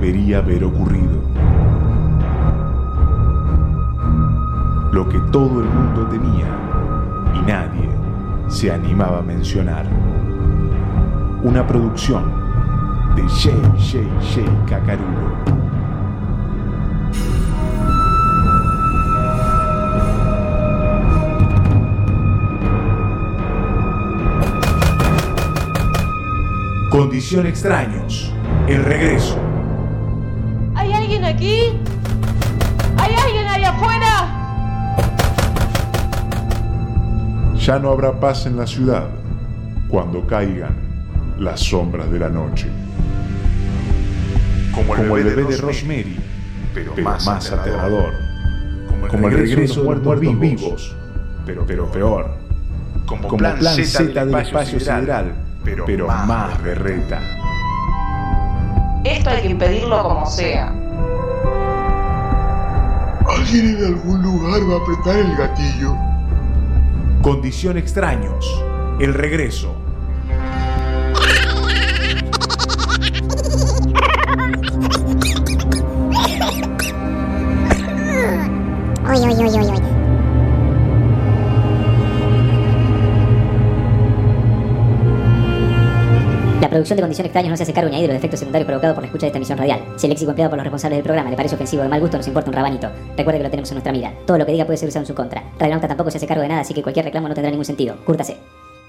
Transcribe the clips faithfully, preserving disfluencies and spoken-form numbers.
debería haber ocurrido. Lo que todo el mundo temía y nadie se animaba a mencionar. Una producción de J J J Cacarulo. Condición Extraños, el regreso. ¿Hay alguien aquí? ¿Hay alguien ahí afuera? Ya no habrá paz en la ciudad cuando caigan las sombras de la noche. Como el, Como el bebé, bebé de Rosemary, pero, pero más, más aterrador. aterrador. Como el regreso, Como el regreso de los muertos, muertos vivos, vivos, pero, pero peor. Como, Como plan, plan Z del espacio sideral. Pero, pero más, más berreta. Esto hay que impedirlo como sea. ¿Alguien en algún lugar va a apretar el gatillo? Condición Extraños, el regreso. Oy, oy, oy, oy, oy. La producción de Condición Extraños no se hace cargo ni de los efectos secundarios provocados por la escucha de esta emisión radial. Si el léxico empleado por los responsables del programa le parece ofensivo o de mal gusto, nos importa un rabanito. Recuerde que lo tenemos en nuestra mira. Todo lo que diga puede ser usado en su contra. Radionauta tampoco se hace cargo de nada, así que cualquier reclamo no tendrá ningún sentido. Cúrtase.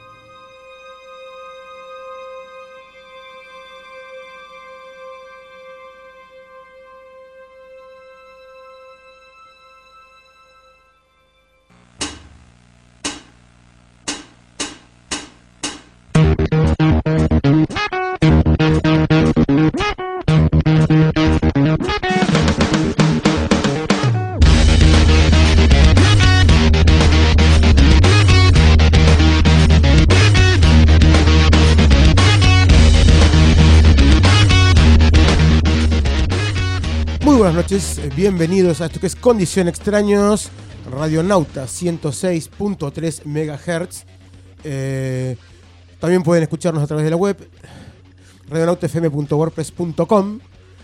Bienvenidos a esto que es Condición Extraños, Radionauta ciento seis punto tres megahertz. Eh, también pueden escucharnos a través de la web radionauta f m punto wordpress punto com.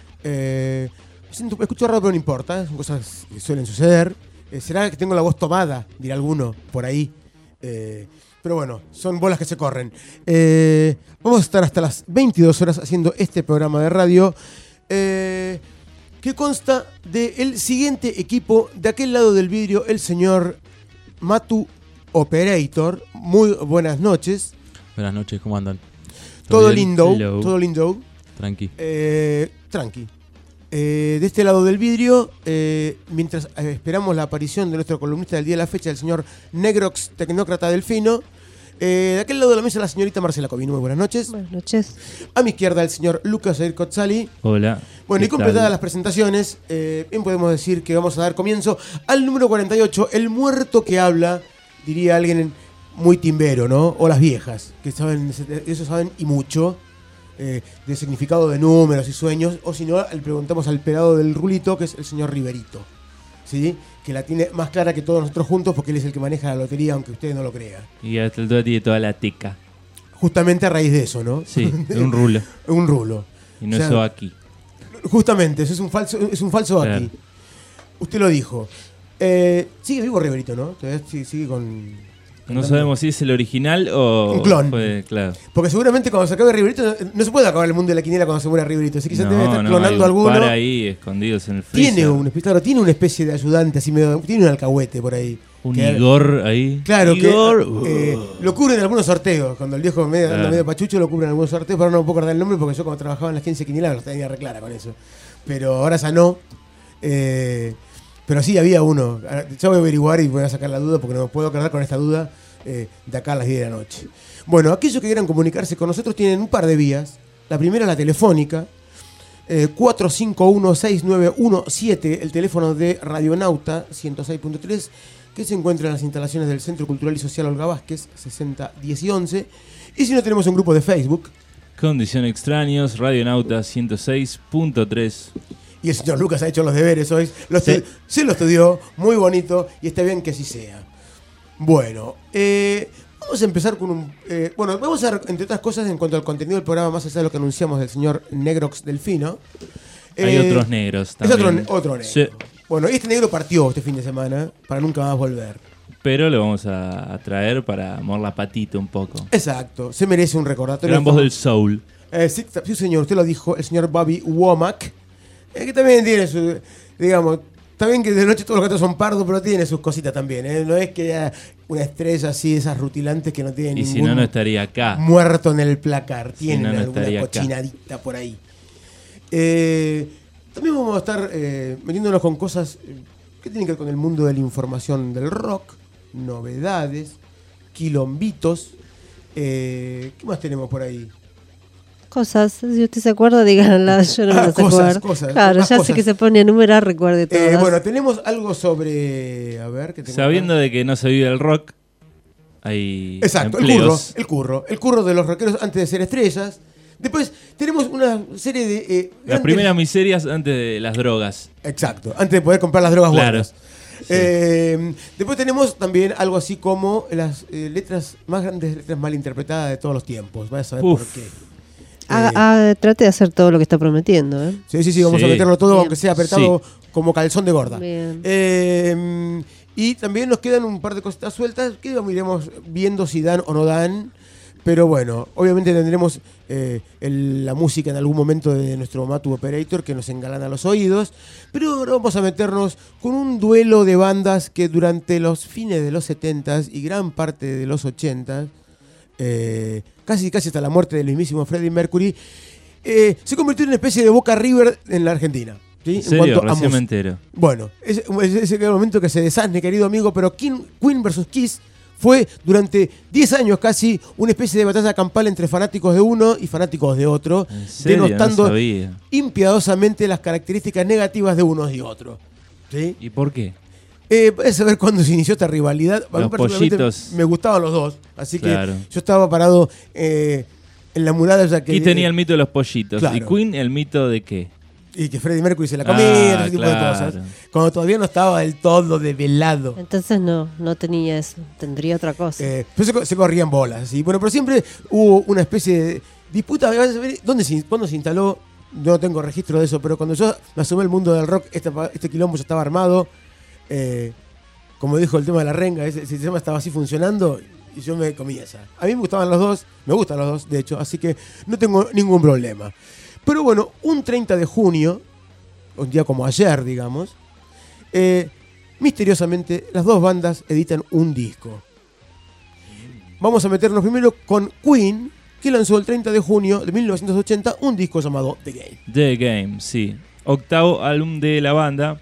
Eh, escucho raro, pero no importa, son cosas que suelen suceder. Eh, ¿Será que tengo la voz tomada? Dirá alguno por ahí. Eh, pero bueno, son bolas que se corren. Eh, vamos a estar hasta las veintidós horas haciendo este programa de radio. Eh, que consta del siguiente equipo. De aquel lado del vidrio, el señor Matu Operator. Muy buenas noches. Buenas noches, ¿cómo andan? Todo, ¿Todo lindo, Hello. todo lindo. Tranqui. Eh, tranqui. Eh, de este lado del vidrio, eh, mientras eh, esperamos la aparición de nuestro columnista del día de la fecha, el señor Negrox, tecnócrata delfino. Eh, de aquel lado de la mesa, la señorita Marcela Covino. Muy buenas noches. Buenas noches. A mi izquierda, el señor Lucas Air Cotzali. Hola. Bueno, y completadas las presentaciones, eh, bien podemos decir que vamos a dar comienzo al número cuarenta y ocho, El muerto que habla, diría alguien muy timbero, ¿no? O las viejas, que saben, eso saben y mucho, eh, de significado de números y sueños. O si no, le preguntamos al pelado del rulito, que es el señor Riverito, ¿sí? Que la tiene más clara que todos nosotros juntos, porque él es el que maneja la lotería, aunque ustedes no lo crean. Y hasta el todo tiene toda la teca. Justamente a raíz de eso, ¿no? Sí, de un rulo. Un rulo. Y no o sea, eso aquí. Justamente, eso es un falso, es un falso claro. Aquí. Usted lo dijo. Eh, sigue vivo Riverito, ¿no? Todavía sigue, sigue con... No sabemos si es el original o... Un clon. Fue, claro. Porque seguramente cuando se acabe Riverito, no, no se puede acabar el mundo de la quiniela cuando se muera Riverito. Así que se no, debe estar no, clonando hay alguno. Para ahí, escondidos en el freezer. Tiene un, claro, tiene una especie de ayudante, así medio, tiene un alcahuete por ahí. Un que, Igor ahí. Claro, Igor. que eh, lo cubren en algunos sorteos. Cuando el viejo medio, claro. medio pachucho lo cubren en algunos sorteos, pero no me puedo acordar el nombre porque yo cuando trabajaba en las quince quinielas lo tenía re clara con eso. Pero ahora ya no. Eh, pero sí había uno. Ya voy a averiguar y voy a sacar la duda porque no me puedo acordar con esta duda eh, de acá a las diez de la noche. Bueno, aquellos que quieran comunicarse con nosotros tienen un par de vías. La primera es la telefónica. Eh, cuatro cinco uno seis nueve uno siete, el teléfono de Radionauta ciento seis punto tres, que se encuentra en las instalaciones del Centro Cultural y Social Olga Vázquez, sesenta diez y once. Y si no, tenemos un grupo de Facebook. Condición Extraños, Radionauta ciento seis punto tres. Y el señor Lucas ha hecho los deberes hoy. Lo sí. estu- se lo estudió, muy bonito, y está bien que así sea. Bueno, eh, vamos a empezar con un... Eh, bueno, vamos a, entre otras cosas, en cuanto al contenido del programa, más allá de lo que anunciamos del señor Negrox Delfino, Hay Eh, otros negros Es también. otro, ne- otro negro. Sí, Bueno, este negro partió este fin de semana para nunca más volver. pero lo vamos a, a traer para mover la patita un poco. Exacto, se merece un recordatorio. Gran voz del soul. Eh, sí, sí, señor, usted lo dijo, el señor Bobby Womack, eh, que también tiene su, digamos, también que de noche todos los gatos son pardos, pero tiene sus cositas también, ¿eh? No es que haya una estrella así, esas rutilantes que no tienen Y ningún si no, no estaría acá. muerto en el placar, Si tienen no, no alguna estaría acá. cochinadita por ahí. Eh, también vamos a estar eh, metiéndonos con cosas eh, que tienen que ver con el mundo de la información del rock, novedades, quilombitos. Eh, ¿Qué más tenemos por ahí? Cosas, si usted se acuerda, díganla, yo no me Ah, las cosas, acuerdo. cosas, claro, más ya cosas. sé que se pone a enumerar, recuerde todas. Eh, bueno, tenemos algo sobre. A ver, ¿qué tengo Sabiendo acá? de que no se vive el rock, hay Exacto, el curro, empleos. el curro. El curro de los rockeros antes de ser estrellas. Después tenemos una serie de. eh, Las grandes- primeras miserias antes de las drogas. Exacto, antes de poder comprar las drogas Claro. buenas. Sí. Eh, después tenemos también algo así como las eh, letras más grandes letras mal interpretadas de todos los tiempos. Vas a saber Uf. por qué. Haga- Eh, haga- trate de hacer todo lo que está prometiendo, ¿eh? Sí, sí, sí, vamos Sí. a meterlo todo, Bien. aunque sea apretado como calzón de gorda. Bien. Eh, y también nos quedan un par de cositas sueltas que vamos, iremos viendo si dan o no dan. Pero bueno, obviamente tendremos eh, el- la música en algún momento de nuestro Matu Operator que nos engalana los oídos. Pero ahora vamos a meternos con un duelo de bandas que durante los fines de los setentas y gran parte de los ochentas, eh, casi, casi hasta la muerte del mismísimo Freddie Mercury, eh, se convirtió en una especie de Boca River en la Argentina. ¿sí? ¿En serio? a Recién me música. entero. Bueno, ese es ese el momento que se desasne, querido amigo, pero King- Queen versus Kiss fue durante diez años casi una especie de batalla campal entre fanáticos de uno y fanáticos de otro, ¿En serio? denostando No sabía. impiadosamente las características negativas de unos y otros. ¿sí? ¿Y por qué? Eh, puedes saber cuándo se inició esta rivalidad. A mí Los particularmente pollitos. me gustaban los dos, así Claro. que yo estaba parado eh, en la muralla que Aquí tenía el mito de los pollitos. Claro. ¿Y Queen el mito de qué? y que Freddie Mercury se la comía, Ah, ese tipo claro. de cosas. Cuando todavía no estaba del todo develado. Entonces no, no tenía eso. Tendría otra cosa. Eh, pero se, co- se corrían bolas, ¿sí? Bueno, pero siempre hubo una especie de disputa. Vas a ver, ¿dónde se, ¿Cuándo se instaló? No tengo registro de eso, pero cuando yo me asumí al mundo del rock, este, pa- este quilombo ya estaba armado. Eh, como dijo el tema de la renga, ese, ese tema estaba así funcionando y yo me comí esa. A mí me gustaban los dos, me gustan los dos, de hecho, así que no tengo ningún problema. Pero bueno, un treinta de junio, un día como ayer, digamos, eh, misteriosamente las dos bandas editan un disco. Vamos a meternos primero con Queen, que lanzó el treinta de junio de mil novecientos ochenta un disco llamado The Game. The Game, sí. Octavo álbum de la banda.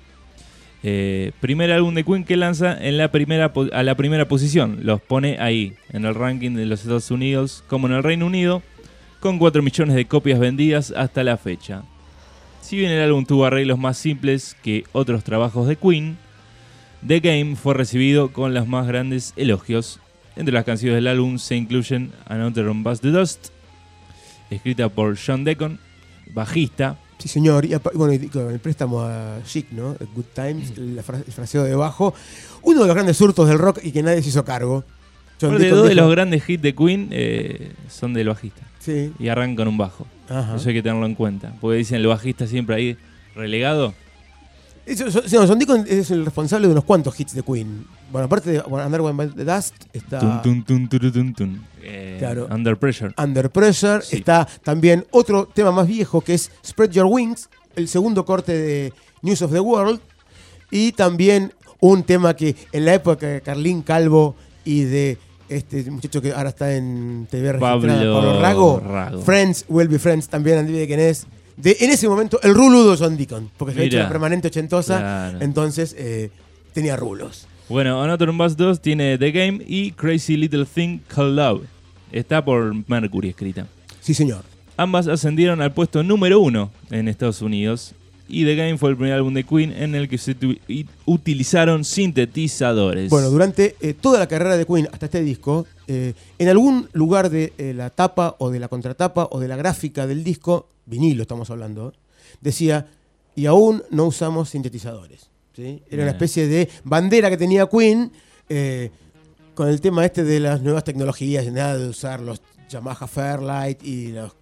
Eh, primer álbum de Queen que lanza en la primera po- a la primera posición. Los pone ahí, en el ranking de los Estados Unidos, como en el Reino Unido, con cuatro millones de copias vendidas hasta la fecha. Si bien el álbum tuvo arreglos más simples que otros trabajos de Queen, The Game fue recibido con los más grandes elogios. Entre las canciones del álbum se incluyen Another on Bust the Dust, escrita por John Deacon, bajista. Sí, señor. Y apa- bueno, y con el préstamo a Chic, ¿no? The Good Times, la fra- el fraseo debajo. Uno de los grandes surtos del rock y que nadie se hizo cargo. John Aparte, Deacon dos de dijo- los grandes hits de Queen eh, son del bajista. Sí. Y arrancan con un bajo. Ajá. Eso hay que tenerlo en cuenta. Porque dicen el bajista siempre ahí relegado. Eso, so- no, John Deacon es el responsable de unos cuantos hits de Queen. Bueno, aparte de bueno, Under One by the Dust, está Tun, tun, tun, turu, tun, tun. Eh, Claro. Under Pressure. Under Pressure, Sí. está también otro tema más viejo que es Spread Your Wings, el segundo corte de News of the World, y también un tema que en la época de Carlín Calvo y de este muchacho que ahora está en T V registrada, Pablo Pablo Rago, Rago. Friends Will Be Friends, también adivine quién es, de en ese momento el ruludo John Deacon, porque se había hecho Mirá. la permanente ochentosa, Claro. entonces eh, tenía rulos. Bueno, Another on Bus dos tiene The Game y Crazy Little Thing Called Love. Está por Mercury escrita. Sí, señor. Ambas ascendieron al puesto número uno en Estados Unidos. Y The Game fue el primer álbum de Queen en el que se tu- y- utilizaron sintetizadores. Bueno, durante eh, toda la carrera de Queen hasta este disco, eh, en algún lugar de eh, la tapa o de la contratapa o de la gráfica del disco, vinilo estamos hablando, decía, y aún no usamos sintetizadores. ¿sí? Era una Bien. especie de bandera que tenía Queen eh, con el tema este de las nuevas tecnologías, nada de usar los Yamaha Fairlight y los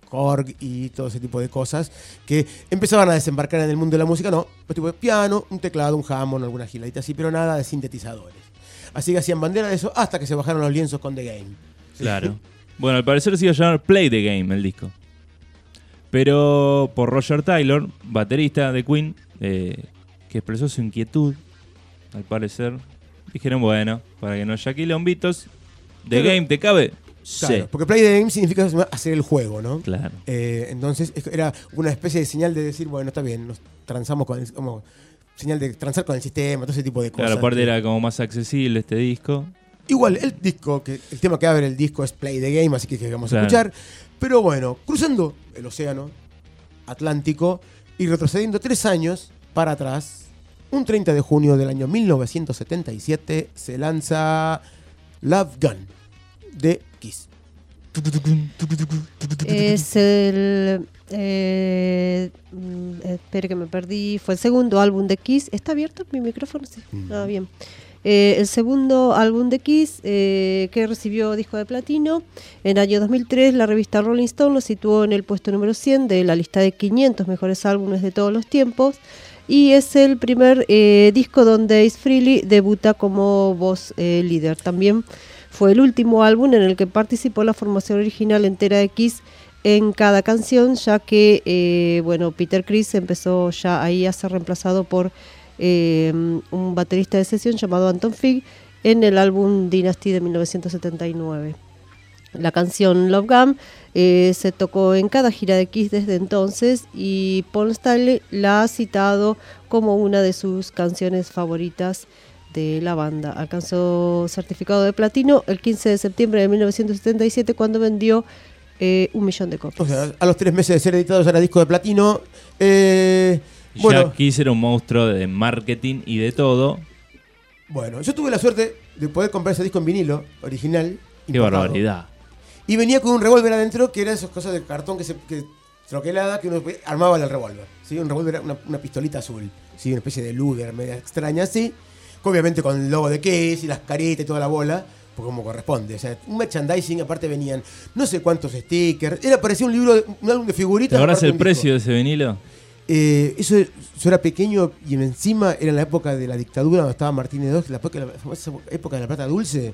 Korg y todo ese tipo de cosas que empezaban a desembarcar en el mundo de la música, no, pues tipo de piano, un teclado, un Hammond, alguna giladita así, pero nada de sintetizadores. Así que hacían bandera de eso hasta que se bajaron los lienzos con The Game. ¿Sí? Claro. Bueno, al parecer se iba a llamar Play the Game el disco. Pero por Roger Taylor, baterista de Queen, eh, que expresó su inquietud, al parecer, dijeron, bueno, para que no haya quilombitos, The Pero, Game, ¿te cabe? Claro, Sí. porque Play the Game significa hacer el juego, ¿no? Claro. Eh, entonces era una especie de señal de decir, bueno, está bien, nos transamos con el, como señal de transar con el sistema, todo ese tipo de cosas. Claro, aparte que- era como más accesible este disco. Igual, el disco, que el tema que abre el disco es Play the Game, así que, que vamos a Claro. escuchar. Pero bueno, cruzando el océano Atlántico y retrocediendo tres años para atrás, un treinta de junio del año mil novecientos setenta y siete se lanza Love Gun de Kiss. Es el. Eh, mm, espere que me perdí. Fue el segundo álbum de Kiss. ¿Está abierto mi micrófono? Sí. Mm. Ah, bien. Eh, el segundo álbum de Kiss eh, que recibió disco de platino. En el año dos mil tres, la revista Rolling Stone lo situó en el puesto número cien de la lista de quinientos mejores álbumes de todos los tiempos. Y es el primer eh, disco donde Ace Frehley debuta como voz eh, líder. También fue el último álbum en el que participó la formación original entera de Kiss en cada canción, ya que eh, bueno, Peter Criss empezó ya ahí a ser reemplazado por eh, un baterista de sesión llamado Anton Fig en el álbum Dynasty de mil novecientos setenta y nueve. La canción Love Gun eh, se tocó en cada gira de Kiss desde entonces y Paul Stanley la ha citado como una de sus canciones favoritas de la banda. Alcanzó certificado de platino el quince de septiembre de mil novecientos setenta y siete cuando vendió eh, un millón de copias. O sea, a los tres meses de ser editados era disco de platino. Eh, bueno, Ya Kiss era un monstruo de marketing y de todo. bueno, yo tuve la suerte de poder comprar ese disco en vinilo original. Qué importado. barbaridad. Y venía con un revólver adentro, que era esas cosas de cartón que se que troquelada que uno armaba el revólver. ¿Sí? Un revólver, una, una pistolita azul, ¿sí? Una especie de Luger media extraña así. Obviamente con el logo de Kiss y las caritas y toda la bola, pues como corresponde. O sea, un merchandising, aparte venían no sé cuántos stickers. Era, parecía un libro, un álbum de figuritas. ¿Te acordás aparte el un disco. precio de ese vinilo? Eh, eso, eso era pequeño y encima era en la época de la dictadura, donde estaba Martínez dos, la época, la famosa época de la plata dulce,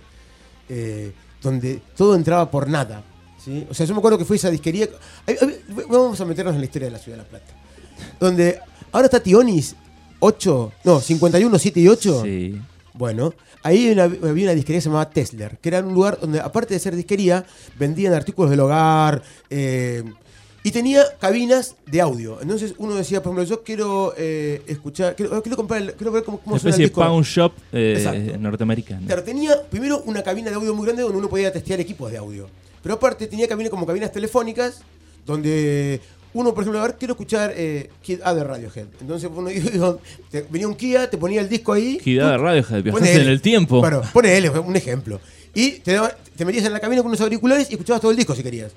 eh, donde todo entraba por nada. ¿Sí? O sea, yo me acuerdo que fue esa disquería. Ay, ay, vamos a meternos en la historia de la ciudad de La Plata. Donde ahora está Tionis ocho, no, cincuenta y uno, siete y ocho. Sí. Bueno, ahí había una, había una disquería que se llamaba Tesler, que era un lugar donde, aparte de ser disquería, vendían artículos del hogar eh, y tenía cabinas de audio. Entonces uno decía, por ejemplo, yo quiero eh, escuchar, quiero, quiero comprar, el- quiero ver cómo, cómo Una suena el especie de disco. pawn shop eh, Exacto. norteamericana. Claro, tenía primero una cabina de audio muy grande donde uno podía testear equipos de audio. Pero aparte tenía cabina como cabinas telefónicas donde uno, por ejemplo, a ver, quiero escuchar eh, Kid A de Radiohead. Entonces uno iba- te- venía un Kia, te ponía el disco ahí. Kid A de Radiohead, viajaste Ponele. en el tiempo. Bueno, ponele un ejemplo. Y te, daba- te metías en la cabina con unos auriculares y escuchabas todo el disco si querías.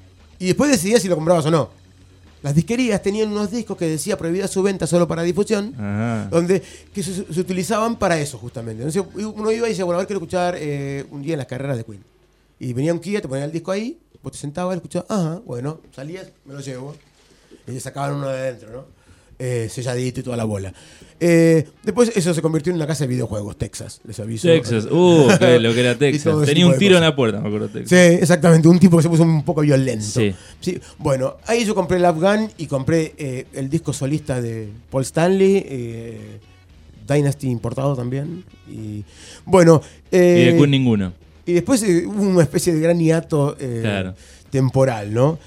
Y después decidías si lo comprabas o no. Las disquerías tenían unos discos que decía prohibida su venta solo para difusión, Ajá. donde que se, se utilizaban para eso justamente. Entonces uno iba y decía, bueno, a ver, quiero escuchar eh, un día en las carreras de Queen. Y venía un Kia, te ponía el disco ahí, vos te sentabas, escuchabas, ajá, bueno, salías, me lo llevo. Y le sacaban uno de adentro, ¿no? Eh, selladito y toda la bola. Eh, después eso se convirtió en una casa de videojuegos, Texas, les aviso. Texas, uh, que lo que era Y todo Texas. ese Tenía tipo un de tiro en cosas. la puerta, me acuerdo. Texas. Sí, exactamente, un tipo que se puso un poco violento. Sí. Sí, bueno, ahí yo compré el Afghan y compré eh, el disco solista de Paul Stanley, eh, Dynasty importado también. Y bueno, eh, Y de Queen ninguno. y después eh, hubo una especie de gran hiato eh, Claro. temporal, ¿no?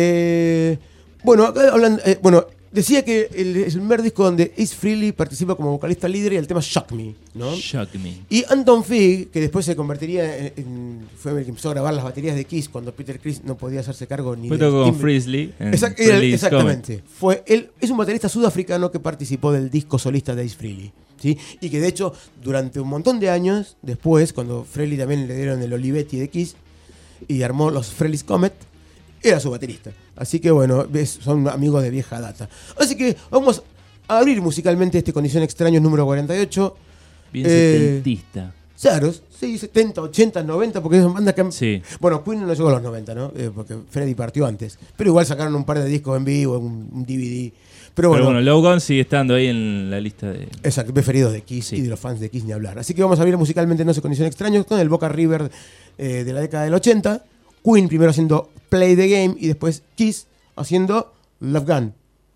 Eh, bueno, acá hablan, eh, bueno, decía que el, es el primer disco donde Ace Frehley participa como vocalista líder y el tema Shock Me, ¿no? Shock me. Y Anton Fig, que después se convertiría en, en- fue el que empezó a grabar las baterías de Kiss cuando Peter Criss no podía hacerse cargo ni Fue del todo con timbre. Frizzly. en Exact- era- Frizzly's exactamente. Fue él, es un baterista sudafricano que participó del disco solista de Ace Frehley, ¿sí? Y que de hecho, durante un montón de años después, cuando Frehley también le dieron el Olivetti de Kiss y armó los Frehley's Comet, era su baterista. Así que bueno, ves, son amigos de vieja data. Así que vamos a abrir musicalmente este Condición Extraños número cuarenta y ocho. Bien Eh, setentista. Claro, sí, setenta, ochenta, noventa, porque es banda que... Sí. Bueno, Queen no llegó a los noventa, ¿no? Eh, porque Freddy partió antes. Pero igual sacaron un par de discos en vivo, un, un D V D. Pero bueno, Pero bueno, Low Gun sigue estando ahí en la lista de... exacto, preferidos de Kiss Sí. y de los fans de Kiss ni hablar. Así que vamos a ver musicalmente No se condición extraños con el Boca River eh, de la década del ochenta. Queen primero haciendo Play the Game y después Kiss haciendo Love Gun.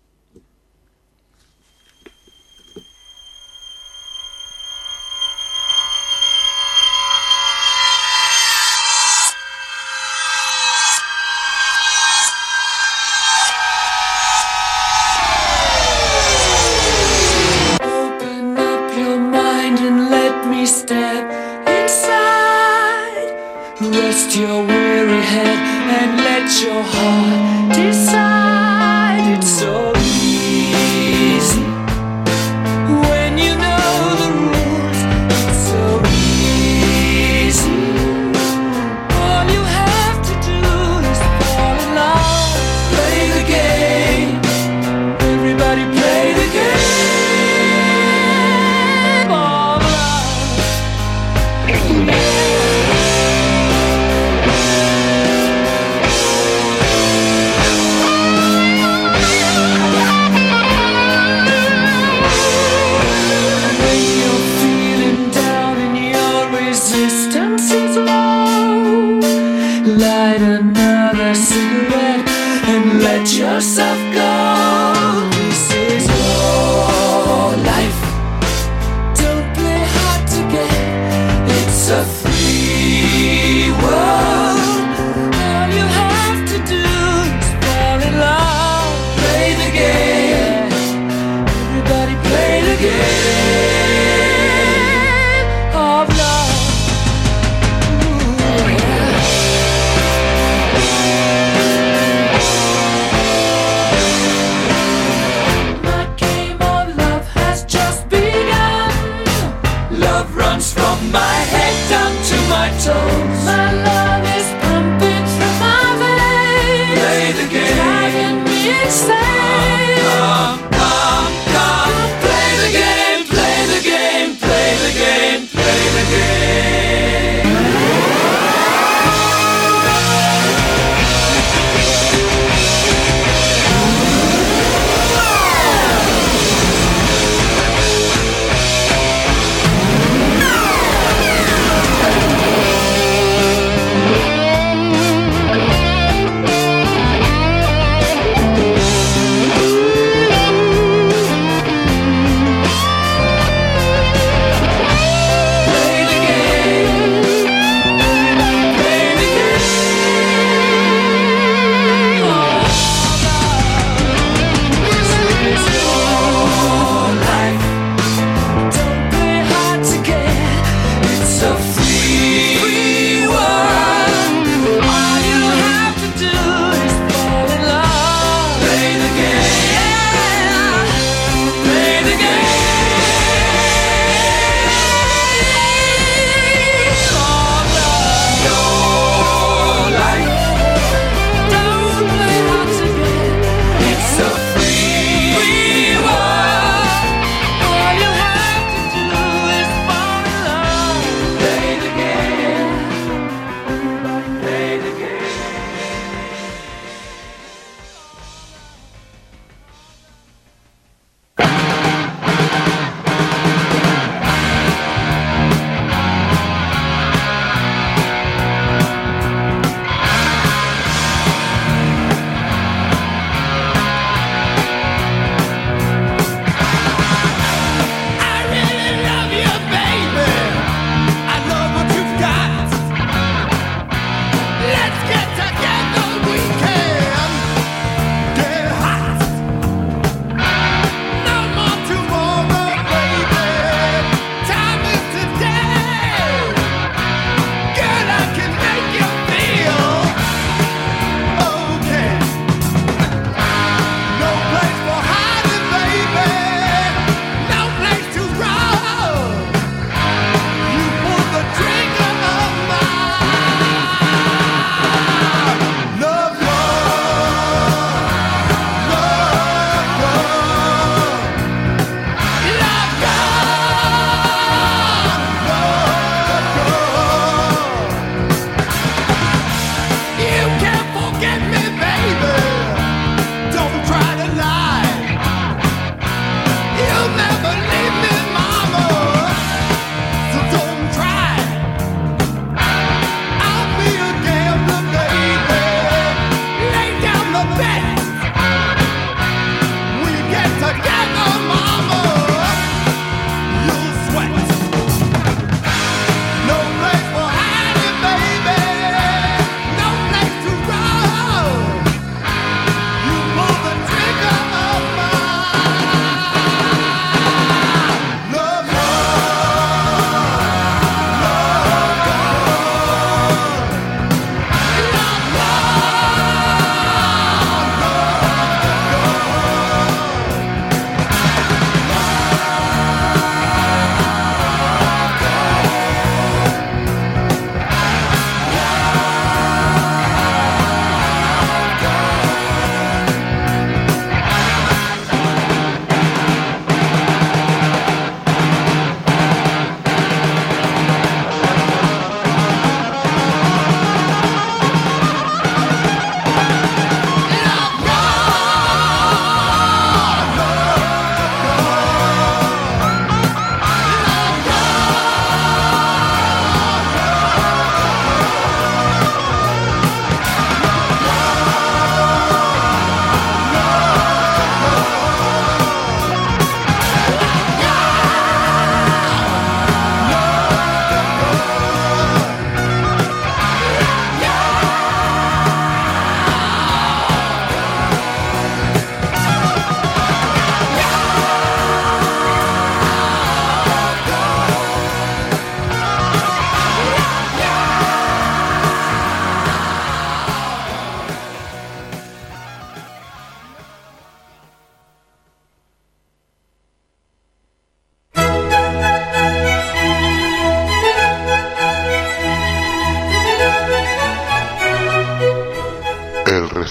Open up your mind and let me step inside. Rest your weary head and let your heart decide. It's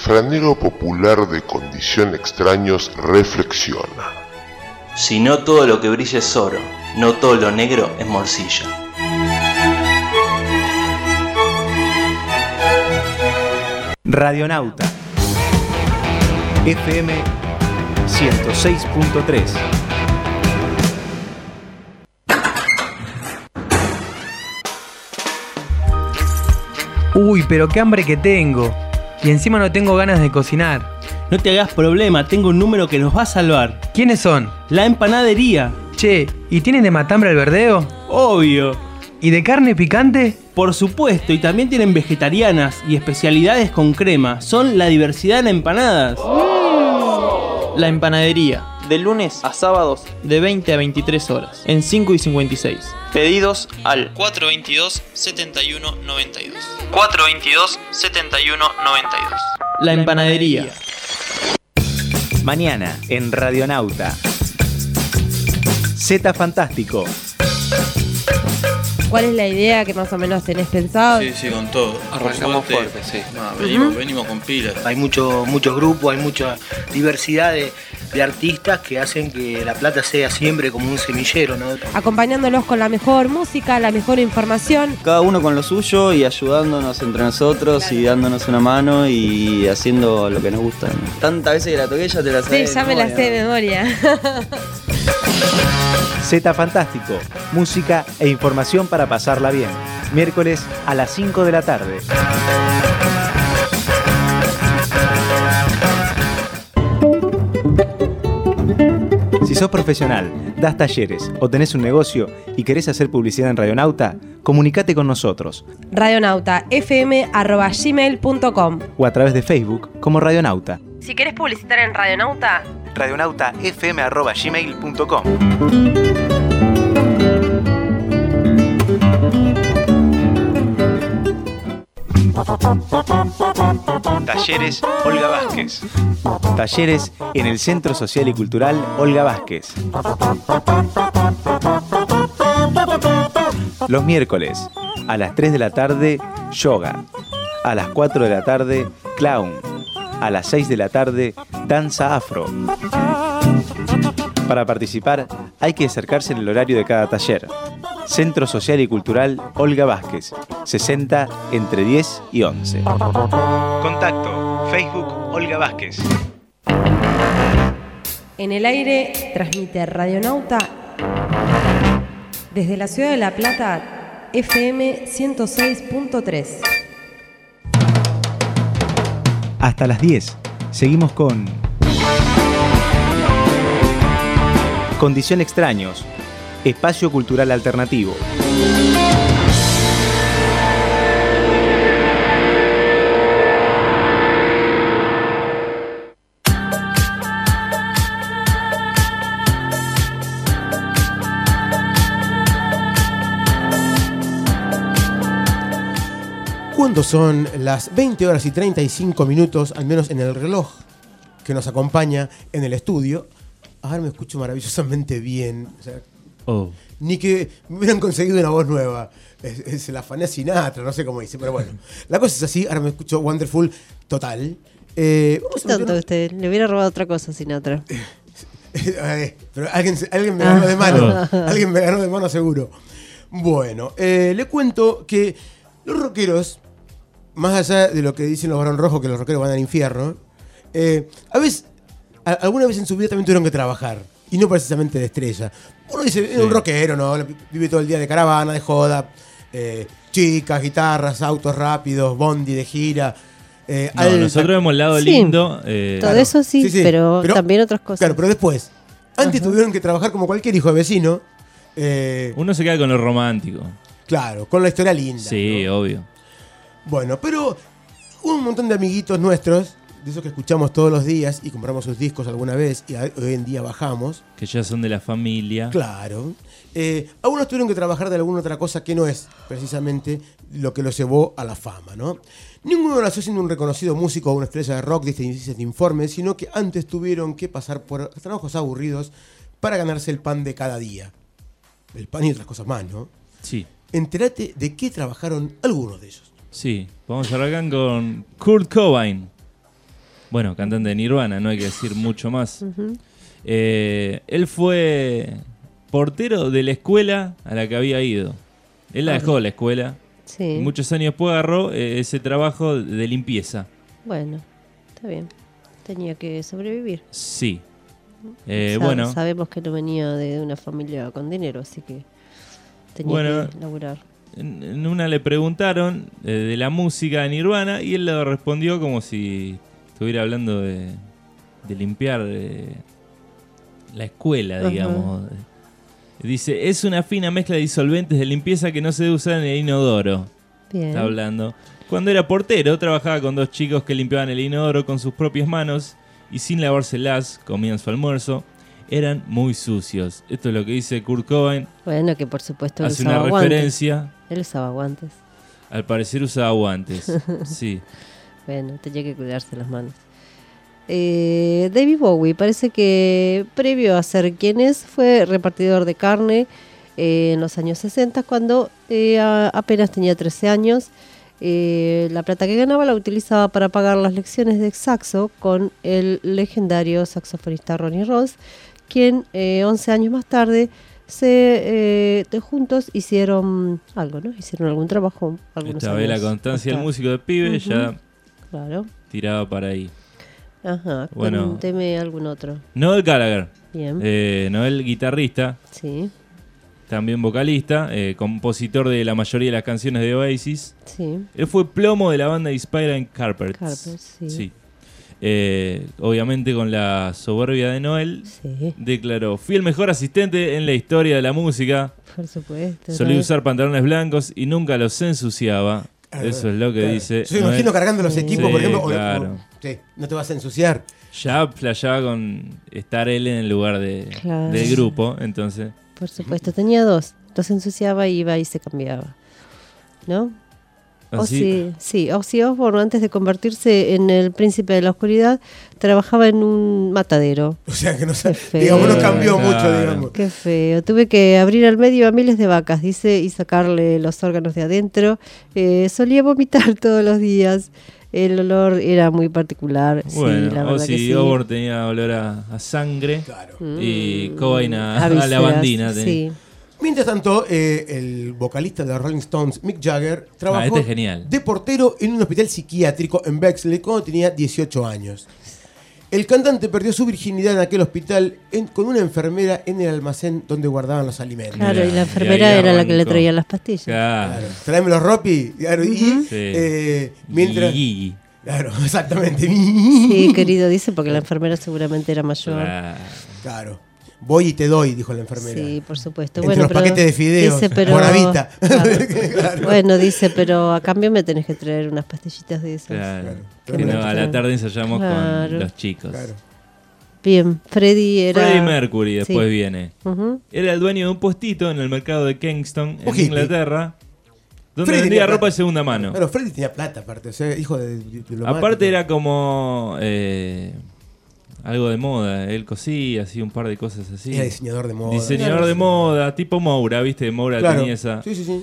refranero popular de Condición Extraños reflexiona. Si no todo lo que brilla es oro, no todo lo negro es morcilla. Radionauta F M ciento seis punto tres. Uy, pero qué hambre que tengo. Y encima no tengo ganas de cocinar. No te hagas problema, tengo un número que nos va a salvar. ¿Quiénes son? La empanadería. Che, ¿y tienen de matambre al verdeo? Obvio. ¿Y de carne picante? Por supuesto, y también tienen vegetarianas y especialidades con crema. Son la diversidad en empanadas. Mm. La empanadería, de lunes a sábados, de veinte a veintitrés horas, en cinco y cincuenta y seis. Pedidos al cuatro veintidós, setenta y uno noventa y dos. cuatro veintidós, setenta y uno noventa y dos. La empanadería. Mañana en Radionauta. Z Fantástico. ¿Cuál es la idea que más o menos tenés pensado? Sí, sí, con todo. Arrancamos fuerte, sí. No, venimos, Uh-huh. venimos con pilas. Hay muchos muchos grupos, hay mucha diversidad de, de artistas que hacen que La Plata sea siempre como un semillero, ¿no? Acompañándolos con la mejor música, la mejor información. Cada uno con lo suyo y ayudándonos entre nosotros, claro, y dándonos una mano y haciendo lo que nos gusta, ¿no? Tantas veces que la toqué ya te la sabes. Sí, ya me la sé de memoria. Z Fantástico, música e información para pasarla bien. Miércoles a las cinco de la tarde. Si sos profesional, das talleres o tenés un negocio y querés hacer publicidad en Radionauta, comunicate con nosotros. radionauta f m arroba gmail punto com O a través de Facebook como Radionauta. Si querés publicitar en Radionauta, radionauta f m arroba gmail punto com. Talleres Olga Vázquez. Talleres en el Centro Social y Cultural Olga Vázquez. Los miércoles a las tres de la tarde, yoga. A las cuatro de la tarde, clown. A las seis de la tarde, danza afro. Para participar hay que acercarse en el horario de cada taller. Centro Social y Cultural Olga Vázquez, sesenta entre diez y once. Contacto, Facebook Olga Vázquez. En el aire transmite Radionauta desde la ciudad de La Plata, F M ciento seis punto tres. Hasta las diez, seguimos con Condición Extraños, espacio cultural alternativo. Cuando son las veinte horas y treinta y cinco minutos, al menos en el reloj que nos acompaña en el estudio. Ahora me escucho maravillosamente bien. O sea, oh. Ni que me hubieran conseguido una voz nueva. Es, es la Fané Sinatra, no sé cómo dice, pero bueno. La cosa es así, ahora me escucho wonderful total. Eh, ¿Qué tanto meter... usted? Le hubiera robado otra cosa, Sinatra. Pero alguien, alguien me ganó ah. de mano. Alguien me ganó de mano seguro. Bueno, eh, le cuento que los rockeros, más allá de lo que dicen los Barón Rojos, que los rockeros van al infierno, eh, a veces, a, alguna vez en su vida también tuvieron que trabajar. Y no precisamente de estrella. Uno dice, es un rockero, ¿no? Vive todo el día de caravana, de joda, eh, chicas, guitarras, autos rápidos, bondi de gira. Eh, no, al, nosotros vemos el lado sí, lindo. Eh, todo claro. eso sí, sí, sí pero, pero también otras cosas. Claro, pero después, antes Ajá. tuvieron que trabajar como cualquier hijo de vecino. Eh, Uno se queda con lo romántico. Claro, con la historia linda. Sí, ¿no? Obvio. Bueno, pero un montón de amiguitos nuestros, de esos que escuchamos todos los días y compramos sus discos alguna vez y hoy en día bajamos. Que ya son de la familia. Claro. Eh, algunos tuvieron que trabajar de alguna otra cosa que no es precisamente lo que los llevó a la fama, ¿no? Ninguno nació siendo un reconocido músico o una estrella de rock, dice este informe, sino que antes tuvieron que pasar por trabajos aburridos para ganarse el pan de cada día. El pan y otras cosas más, ¿no? Sí. Entérate de qué trabajaron algunos de ellos. Sí, vamos a arrancar con Kurt Cobain. Bueno, cantante de Nirvana, no hay que decir mucho más. Ujú. Eh, él fue portero de la escuela a la que había ido. Él la Ah. dejó la escuela. Sí. Y muchos años después agarró eh, ese trabajo de limpieza. Bueno, está bien. Tenía que sobrevivir. Sí. Eh, Sa- bueno, Sabemos que no venía de una familia con dinero, así que tenía Bueno, que laburar. en, en una le preguntaron eh, de la música de Nirvana y él le respondió como si estuviera hablando de, de limpiar eh, la escuela, Ajá. digamos. Dice, es una fina mezcla de disolventes de limpieza que no se debe usar en el inodoro. Bien. Está hablando. Cuando era portero, trabajaba con dos chicos que limpiaban el inodoro con sus propias manos y sin lavárselas, comían su almuerzo. Eran muy sucios. Esto es lo que dice Kurt Cobain. Bueno, que por supuesto él Hace usaba una guantes. referencia. Él usaba guantes. Al parecer usaba guantes. Sí. Bueno, tenía que cuidarse las manos. Eh, David Bowie parece que previo a ser quien es fue repartidor de carne eh, en los años sesenta cuando eh, a- apenas tenía trece años. Eh, la plata que ganaba la utilizaba para pagar las lecciones de saxo con el legendario saxofonista Ronnie Ross, quien eh, once años más tarde se eh, de juntos hicieron algo, ¿no? Hicieron algún trabajo. Algunos Esta vez la años constancia del más músico de pibe tarde. ya Ujú, claro. tiraba para ahí. Ajá, Bueno. cuénteme algún otro. Noel Gallagher. Bien. Eh, Noel, guitarrista. Sí, También vocalista. eh, compositor de la mayoría de las canciones de Oasis. sí. Él fue plomo de la banda Inspiring Carpets. Carpets, sí. Eh, obviamente con la soberbia de Noel, Sí. declaró, fui el mejor asistente en la historia de la música. Por supuesto. Solía ¿no? usar pantalones blancos y nunca los ensuciaba. Eso es lo que Claro. dice. Yo me imagino Noel. cargando los equipos, Sí, por ejemplo. o- claro. o- sí, no te vas a ensuciar. Ya flasheaba con estar él en el lugar de, Claro. del grupo, entonces. Por supuesto, tenía dos. Los ensuciaba, iba y se cambiaba. ¿No? Así- Ozzy, sí, Ozzy Osbourne, antes de convertirse en el príncipe de la oscuridad, trabajaba en un matadero. O sea que no, sa- Qué feo. digamos, no cambió Claro. mucho, digamos. Qué feo. Tuve que abrir al medio a miles de vacas, dice, y sacarle los órganos de adentro. Eh, solía vomitar todos los días. El olor era muy particular. Bueno, sí, la verdad Ozzy que sí. Osbourne tenía olor a, a sangre y Mm, Cobain a, a a vísceras, lavandina. tenía. sí. Mientras tanto, eh, el vocalista de Rolling Stones, Mick Jagger, trabajó Ah, este es genial. de portero en un hospital psiquiátrico en Bexley cuando tenía dieciocho años. El cantante perdió su virginidad en aquel hospital en- con una enfermera en el almacén donde guardaban los alimentos. Claro, y la y enfermera ahí era la que le arrancó. traía las pastillas. Claro. Claro. Tráeme los ropi. Claro, y Ujú. eh, mientras. Y- Claro, exactamente. Sí, querido, dice, porque la enfermera seguramente era mayor. Claro. Claro. Voy y te doy, dijo la enfermera. Sí, por supuesto. Entre Bueno, los pero paquetes de fideos, dice, pero, Bonavita. claro. Claro. Bueno, dice, pero a cambio me tenés que traer unas pastillitas de esas. Claro. Que Que me no, a la traen. tarde ensayamos Claro. con los chicos. Claro. Bien, Freddy era... Freddie Mercury después Sí. viene. Ujú. Era el dueño de un puestito en el mercado de Kingston, en Un hippie. Inglaterra, donde Freddy vendía tenía ropa plata. de segunda mano. Claro, Freddy tenía plata, aparte. O sea, hijo de, diplomático. Aparte era como eh, algo de moda. Él cosía, hacía un par de cosas así. Era diseñador de moda. Diseñador Claro. de moda, tipo Moura, ¿viste? Moura Claro. tenía esa. Sí, sí, sí.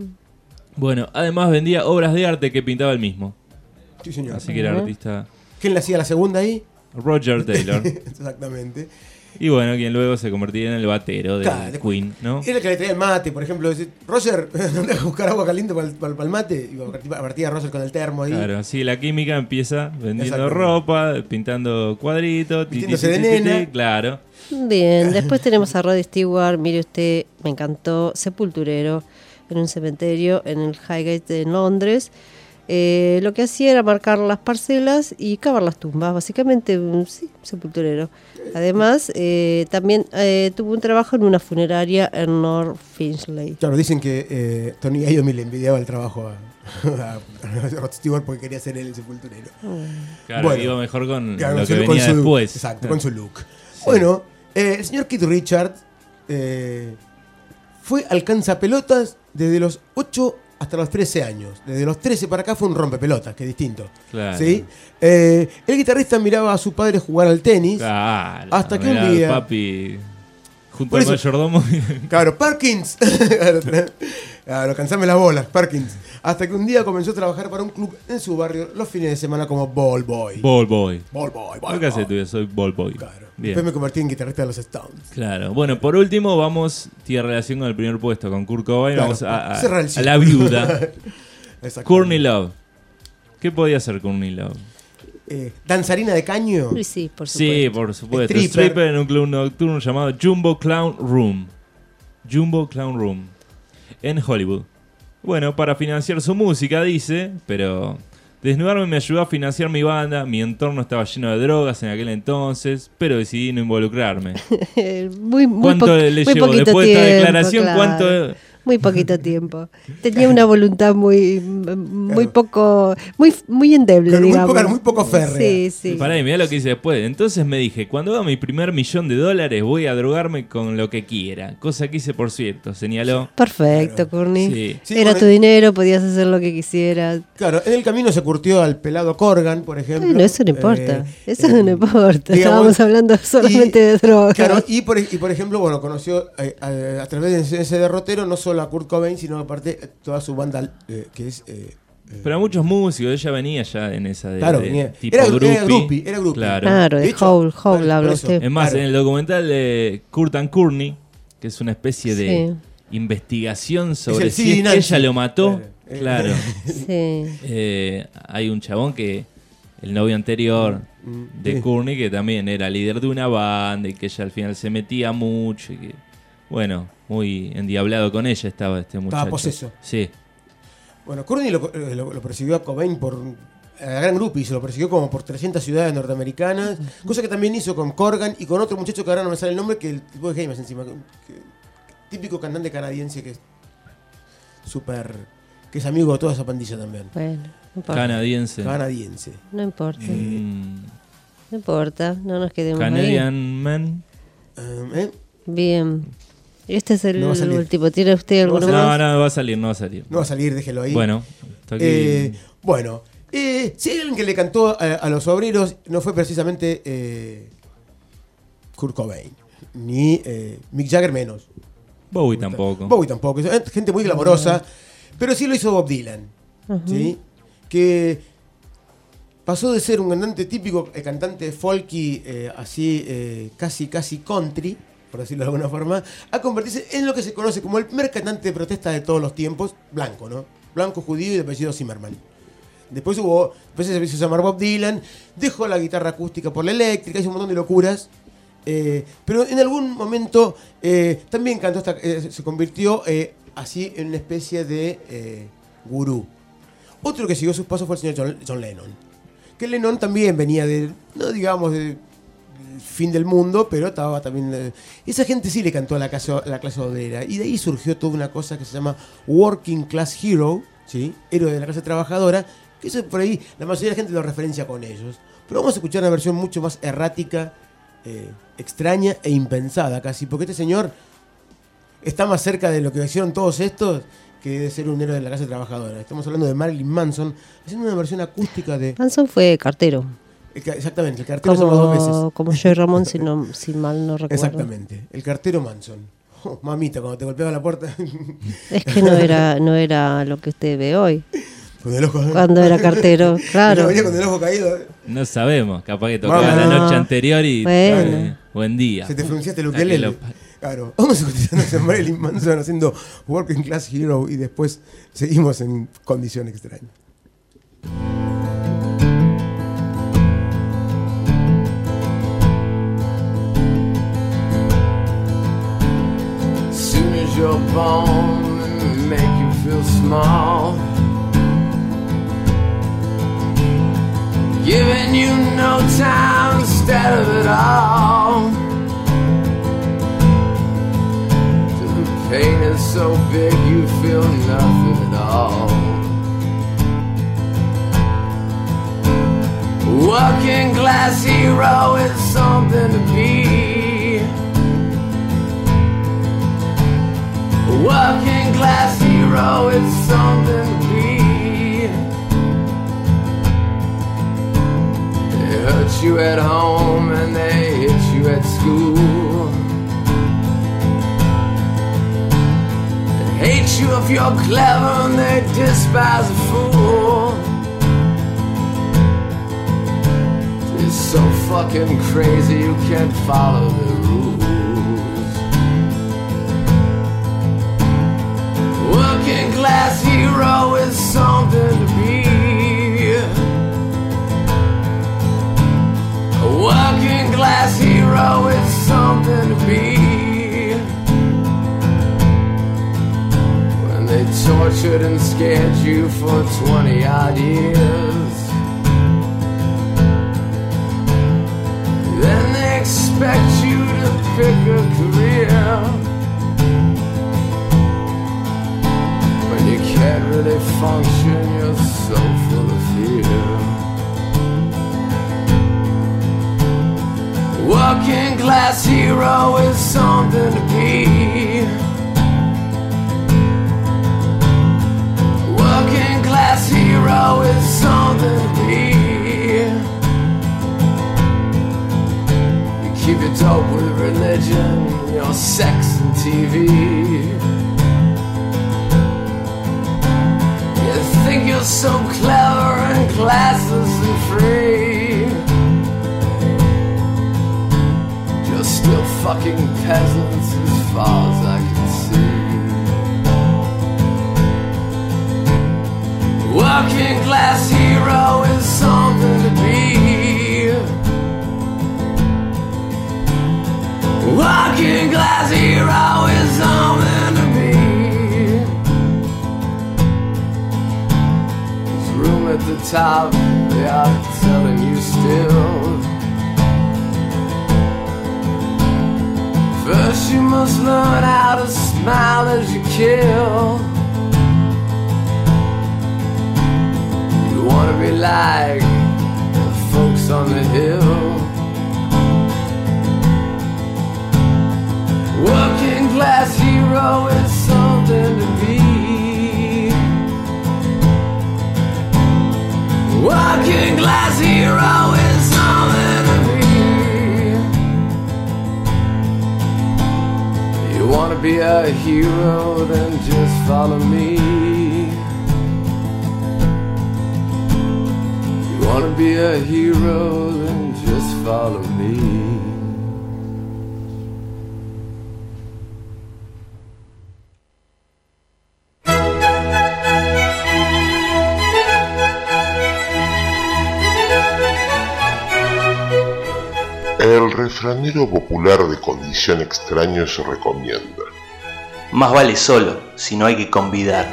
Bueno, además vendía obras de arte que pintaba él mismo. Sí, señor. Así que era artista. ¿Quién le hacía la segunda ahí? Roger Taylor. Exactamente. Y bueno, quien luego se convertiría en el batero de Claro. Queen, ¿no? Era el que le traía el mate, por ejemplo. Dice, Roger, ¿dónde vas a buscar agua caliente para el, para el- para el mate? Y partía, partía Roger con el termo ahí. Claro, sí, la química empieza vendiendo Exactamente. ropa, pintando cuadritos, ti, ti, Vistiéndose ti, de ti, ti, nena. ti, claro. Bien, después tenemos a Rod Stewart, mire usted, me encantó, sepulturero en un cementerio en el Highgate en Londres. Eh, lo que hacía era marcar las parcelas y cavar las tumbas, básicamente un sí, sepulturero. Además, eh, también eh, tuvo un trabajo en una funeraria en North Finchley. Claro, dicen que eh, Tony Iommi le envidiaba el trabajo a, a Rod Stewart porque quería ser él el sepulturero. Claro, iba mejor con claro, lo que con venía su- después. Exacto, con su look. Bueno, eh, el señor Keith Richards eh, fue alcanzapelotas desde los ocho hasta los trece años. Desde los trece para acá fue un rompepelotas, que es distinto. Claro. ¿Sí? Eh, el guitarrista miraba a su padre jugar al tenis. Claro, hasta que mirá, un día... papi Junto al mayordomo. Claro, Perkins. Claro, cansame las bolas, Perkins. Hasta que un día comenzó a trabajar para un club en su barrio los fines de semana como ball boy. Ball boy. Ball boy, ball Nunca boy. sé tú, soy ball boy. Claro. Bien. Después me convertí en guitarrista de los Stones. Claro. Bueno, por último, vamos, tiene relación con el primer puesto, con Kurt Cobain. Claro, Vamos a, a, cerrar el a ciclo. la viuda. Courtney Exactamente. Love. ¿Qué podía hacer Courtney Love? Eh, ¿Danzarina de caño? Sí, sí, por supuesto. Sí, por supuesto. Stripper. Stripper en un club nocturno llamado Jumbo Clown Room. Jumbo Clown Room. En Hollywood. Bueno, para financiar su música, dice, pero desnudarme me ayudó a financiar mi banda. Mi entorno estaba lleno de drogas en aquel entonces, pero decidí no involucrarme. muy, muy ¿Cuánto po- le muy llevó? poquito Después de esta tiempo, declaración, claro. ¿cuánto? Muy poquito tiempo. Tenía una voluntad muy, muy poco, muy, muy endeble, Pero muy digamos. poca- muy poco férrea. Sí, sí. Pará, mirá lo que hice después. Entonces me dije, cuando haga mi primer millón de dólares voy a drogarme con lo que quiera. Cosa que hice por cierto, señaló. Perfecto, Courtney. Sí. Sí, Era bueno, tu dinero, podías hacer lo que quisieras. Claro, en el camino se curtió al pelado Corgan, por ejemplo. Bueno, eso no importa. Eh, Eso eh, no importa. digamos, Estábamos hablando solamente y- de drogas. Claro, y por, y por ejemplo, bueno, conoció eh, a, a través de ese, ese derrotero no solo a Kurt Cobain, sino aparte eh, toda su banda eh, que es... eh, Pero a muchos músicos, ella venía ya en esa de, Claro, de venía. tipo Era- era groupie. groupie, era groupie. Claro. Claro, de De hecho, Hole, Hole por habla eso. usted. Es más, Claro. en el documental de Kurt and Courtney, que es una especie de Sí. investigación sobre el si sí, es que Nancy. ella lo mató. Claro. Claro. Sí. Eh, hay un chabón que el novio anterior de Sí. Courtney, que también era líder de una banda y que ella al final se metía mucho y que, bueno, muy endiablado con ella estaba este muchacho. Estaba poseso. Sí. Bueno, Courtney lo, eh, lo- lo persiguió a Cobain por... A la gran grupo y se lo persiguió como por trescientas ciudades norteamericanas, cosa que también hizo con Corgan y con otro muchacho que ahora no me sale el nombre, que el tipo de James encima, que- que- típico cantante canadiense que es súper, que es amigo de toda esa pandilla también. Bueno, no importa. Canadiense. Canadiense. No importa. Mm, No importa. No nos quedemos ahí. Canadian Man. ¿Eh? Bien. Este es el No va a salir. último. ¿Tiene usted No va a alguno salir. más? No, no va a salir, no va a salir. No va a salir, déjelo ahí. Bueno, está aquí. Eh, bueno, eh, si hay alguien que le cantó a, a los obreros, no fue precisamente eh, Kurt Cobain, ni eh, Mick Jagger menos. Bowie tampoco. Bowie tampoco, es gente muy glamorosa, pero sí lo hizo Bob Dylan, Ujú. ¿sí? Que pasó de ser un cantante típico, el cantante folky, eh, así eh, casi casi country, por decirlo de alguna forma, a convertirse en lo que se conoce como el primer cantante de protesta de todos los tiempos, blanco, ¿no? Blanco, judío y de apellido Zimmerman. Después hubo, después se hizo llamar Bob Dylan, dejó la guitarra acústica por la eléctrica, hizo un montón de locuras. Eh, pero en algún momento eh, también cantó esta, eh, se convirtió eh, así en una especie de eh, gurú. Otro que siguió sus pasos fue el señor John, John Lennon. Que Lennon también venía de, no digamos de fin del mundo, pero estaba también... eh, esa gente sí le cantó a la clase, a la clase obrera. Y de ahí surgió toda una cosa que se llama Working Class Hero, ¿sí? Héroe de la clase trabajadora, que eso por ahí la mayoría de la gente lo referencia con ellos. Pero vamos a escuchar una versión mucho más errática, eh, extraña e impensada casi, porque este señor está más cerca de lo que hicieron todos estos que de ser un héroe de la clase trabajadora. Estamos hablando de Marilyn Manson, haciendo una versión acústica de... Manson fue cartero. el ca- Exactamente, el cartero somos dos veces. Como, como Joey Ramón, si, no, si mal no recuerdo. Exactamente, el cartero Manson. Oh, mamita, cuando te golpeaba la puerta. Es que no era, no era lo que usted ve hoy. Con el ojo. Cuando era cartero, claro. Venía con el ojo caído. No sabemos, capaz que tocaba Vamos. la noche anterior y Bueno. eh, buen día. Se te frunciaste el Hasta que ukelele. lo- Claro, vamos a escuchar a Marilyn Manson haciendo Working Class Hero y después seguimos en Condición Extraña. Soon as you're born, and make you feel small. Giving you no time instead of it all. Till the pain is so big you feel nothing at all. Working class hero is something to be. Working class hero is something to be. They hurt you at home and they hit you at school. hate you if you're clever and they despise a fool. You're so fucking crazy you can't follow the rules. Working class hero is something to be. A working class hero is something to be. When they tortured and scared you for twenty odd years, then they expect you to pick a career. When you can't really function, you're so full of fear. Working class hero is something to be. Working class hero is something to be. You keep your dope with religion, your sex and T V. You think you're so clever and classless and free. Still fucking peasants as far as I can see. Working class hero is something to be. Working class hero is something to be. There's room at the top, they are telling you still. First you must learn how to smile as you kill. You wanna be like the folks on the hill. Working class hero is something to be. Working class hero is something to be. You wanna be a hero, then just follow me. You wanna be a hero, then just follow me. El refranero popular de Condición Extraños recomienda: más vale solo, si no hay que convidar.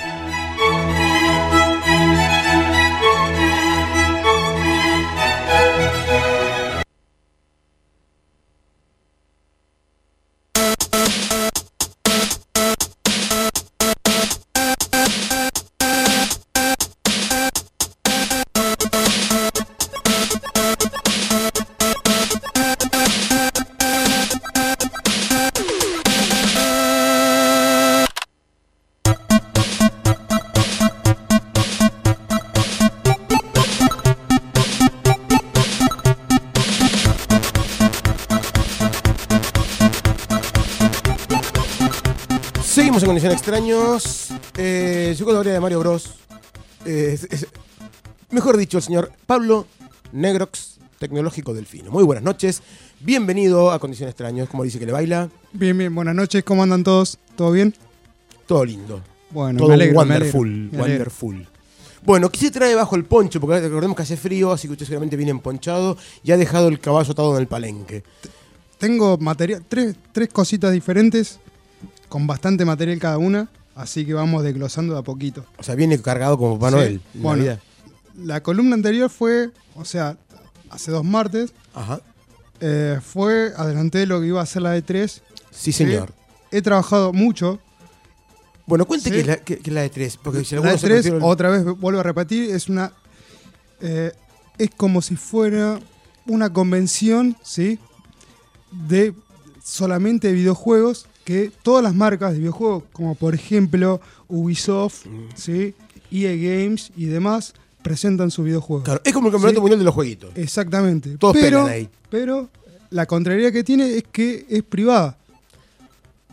Seguimos en Condición Extraños. Eh, su categoría de Mario Bros. Eh, es, es, mejor dicho, el señor Pablo Negrox, tecnológico delfino. Muy buenas noches. Bienvenido a Condición Extraños. ¿Cómo dice que le baila? Bien, bien. Buenas noches. ¿Cómo andan todos? ¿Todo bien? Todo lindo. Bueno, todo me alegro, wonderful. me alegro, me alegro. Wonderful. Bueno, ¿qué se trae bajo el poncho? Porque recordemos que hace frío, así que usted seguramente viene emponchado y ha dejado el caballo atado en el palenque. Tengo material, tres, tres cositas diferentes, con bastante material cada una, así que vamos desglosando de a poquito. O sea, viene cargado como Papá Noel. Sí. Bueno, Navidad. La columna anterior fue, o sea, hace dos martes. Ajá. Eh, fue, adelanté lo que iba a ser la E tres. Sí, señor. He, he trabajado mucho. Bueno, cuente ¿sí? que, es la, que, que es la E tres. Porque si la E tres, el... otra vez vuelvo a repetir, es una. Eh, es como si fuera una convención, ¿sí? De solamente videojuegos, que todas las marcas de videojuegos, como por ejemplo Ubisoft, mm. ¿sí? E A Games y demás, presentan sus videojuegos. Claro, es como el campeonato ¿sí? mundial de los jueguitos. Exactamente. Todos pero, pegan ahí. Pero la contrariedad que tiene es que es privada.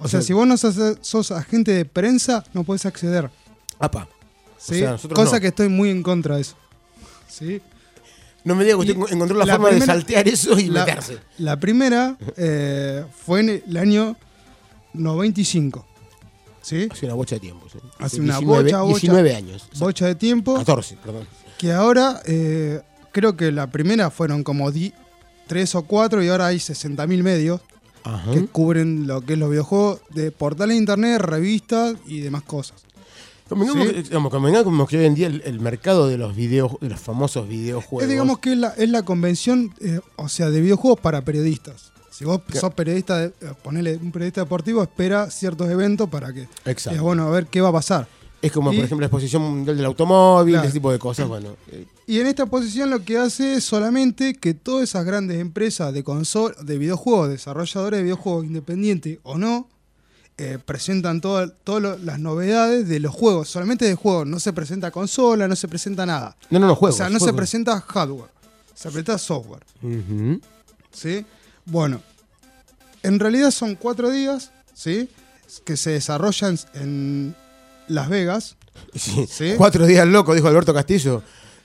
O, o sea, sea, si vos no sos, sos agente de prensa, no podés acceder. Apa. ¿Sí? O sea, Cosa no. que estoy muy en contra de eso. ¿Sí? No me digas que usted encontró la, la forma primera, de saltear eso y la, meterse. La primera eh, fue en el año noventa y cinco. ¿Sí? Hace una bocha de tiempo. ¿Sí? Hace diecinueve, una bocha, bocha, diecinueve años. Bocha de tiempo. catorce, perdón. Que ahora, eh, creo que la primera fueron como tres o cuatro y ahora hay sesenta mil medios. Ajá. Que cubren lo que es los videojuegos de portales de internet, revistas y demás cosas. Convengamos, ¿sí? que, digamos, convengamos que hoy en día el, el mercado de los video, de los famosos videojuegos. Es, digamos que es la, es la convención, eh, o sea, de videojuegos para periodistas. Si vos ¿Qué? sos periodista, de, ponele un periodista deportivo, espera ciertos eventos para que. Exacto. Es bueno a ver qué va a pasar. Es como, y, por ejemplo, la exposición mundial del automóvil, claro. ese tipo de cosas. Bueno. Y en esta exposición lo que hace es solamente que todas esas grandes empresas de console, de videojuegos, desarrolladores de videojuegos independientes o no, eh, presentan todas todo las novedades de los juegos. Solamente de juegos. No se presenta consola, no se presenta nada. No, no, no, juegos. O sea, no juegos. se presenta hardware. Se presenta software. Uh-huh. ¿Sí? Bueno. En realidad son cuatro días, ¿sí? Que se desarrollan en Las Vegas. Sí, ¿sí? Cuatro días loco, dijo Alberto Castillo.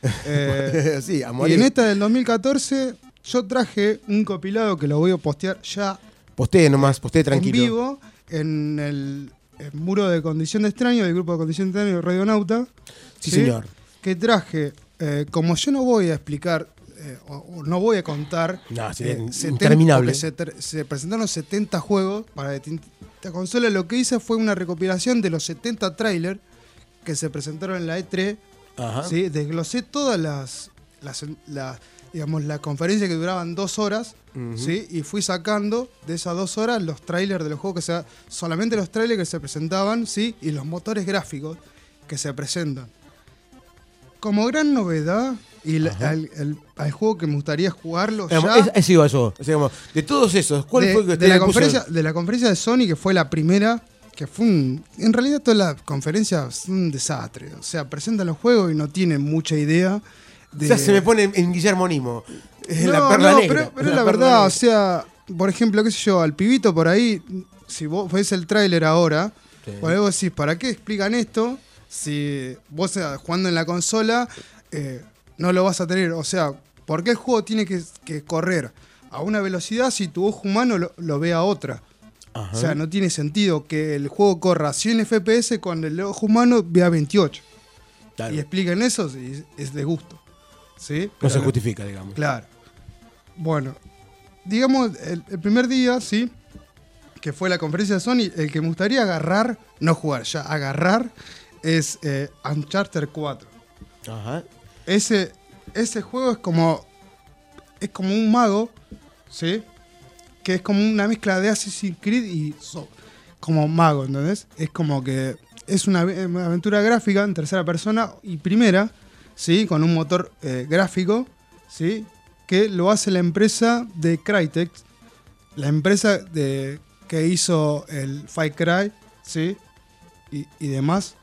Eh, sí, a y en esta del dos mil catorce yo traje un compilado que lo voy a postear ya. Postee nomás, postee tranquilo. En vivo, en el, el muro de Condición de Extraño, del grupo de Condición de Extraño de Radionauta. Sí, ¿sí? señor. Que traje, eh, como yo no voy a explicar, eh, o, o no voy a contar. No, sería eh, interminable. Se, se presentaron setenta juegos para esta consola. Lo que hice fue una recopilación de los setenta trailers que se presentaron en la E tres. Ajá. ¿Sí? Desglosé todas las, las, las digamos, la conferencia que duraban dos horas, uh-huh. ¿sí? Y fui sacando de esas dos horas los trailers de los juegos, que se, solamente los trailers que se presentaban, ¿sí? Y los motores gráficos que se presentan. Como gran novedad, y el, el, el, el juego que me gustaría jugarlo digamos, ya... Es, es igual yo. O sea, digamos, de todos esos, ¿cuál de, fue el que de la, puso conferencia, el... de la conferencia de Sony, que fue la primera... que fue un... En realidad toda la conferencia es un desastre. O sea, presentan los juegos y no tienen mucha idea de... O sea, se me pone en Guillermo Nimo. Es no, la perla no, negra. pero, pero la la verdad, negra. o sea, por ejemplo, qué sé yo, al pibito por ahí, si vos ves el tráiler ahora, sí. Por ahí vos decís, ¿para qué explican esto? Si vos jugando en la consola eh, no lo vas a tener. O sea, ¿por qué el juego tiene que, que correr a una velocidad si tu ojo humano lo, lo ve a otra? Ajá. O sea, no tiene sentido que el juego corra a cien F P S cuando el ojo humano vea veintiocho. Claro. Y expliquen eso, y es de gusto. ¿Sí? No se justifica, digamos. Claro. Bueno, digamos, el, el primer día, sí, que fue la conferencia de Sony, el que me gustaría agarrar, no jugar, ya agarrar, es eh, Uncharted cuatro. Ajá. Ese, ese juego es como, es como un mago, ¿sí? Que es como una mezcla de Assassin's Creed y so, como mago, ¿entendés? Es como que es una, una aventura gráfica en tercera persona y primera, ¿sí? Con un motor eh, gráfico, ¿sí? Que lo hace la empresa de Crytek, la empresa de, que hizo el Far Cry, ¿sí? Y, y demás.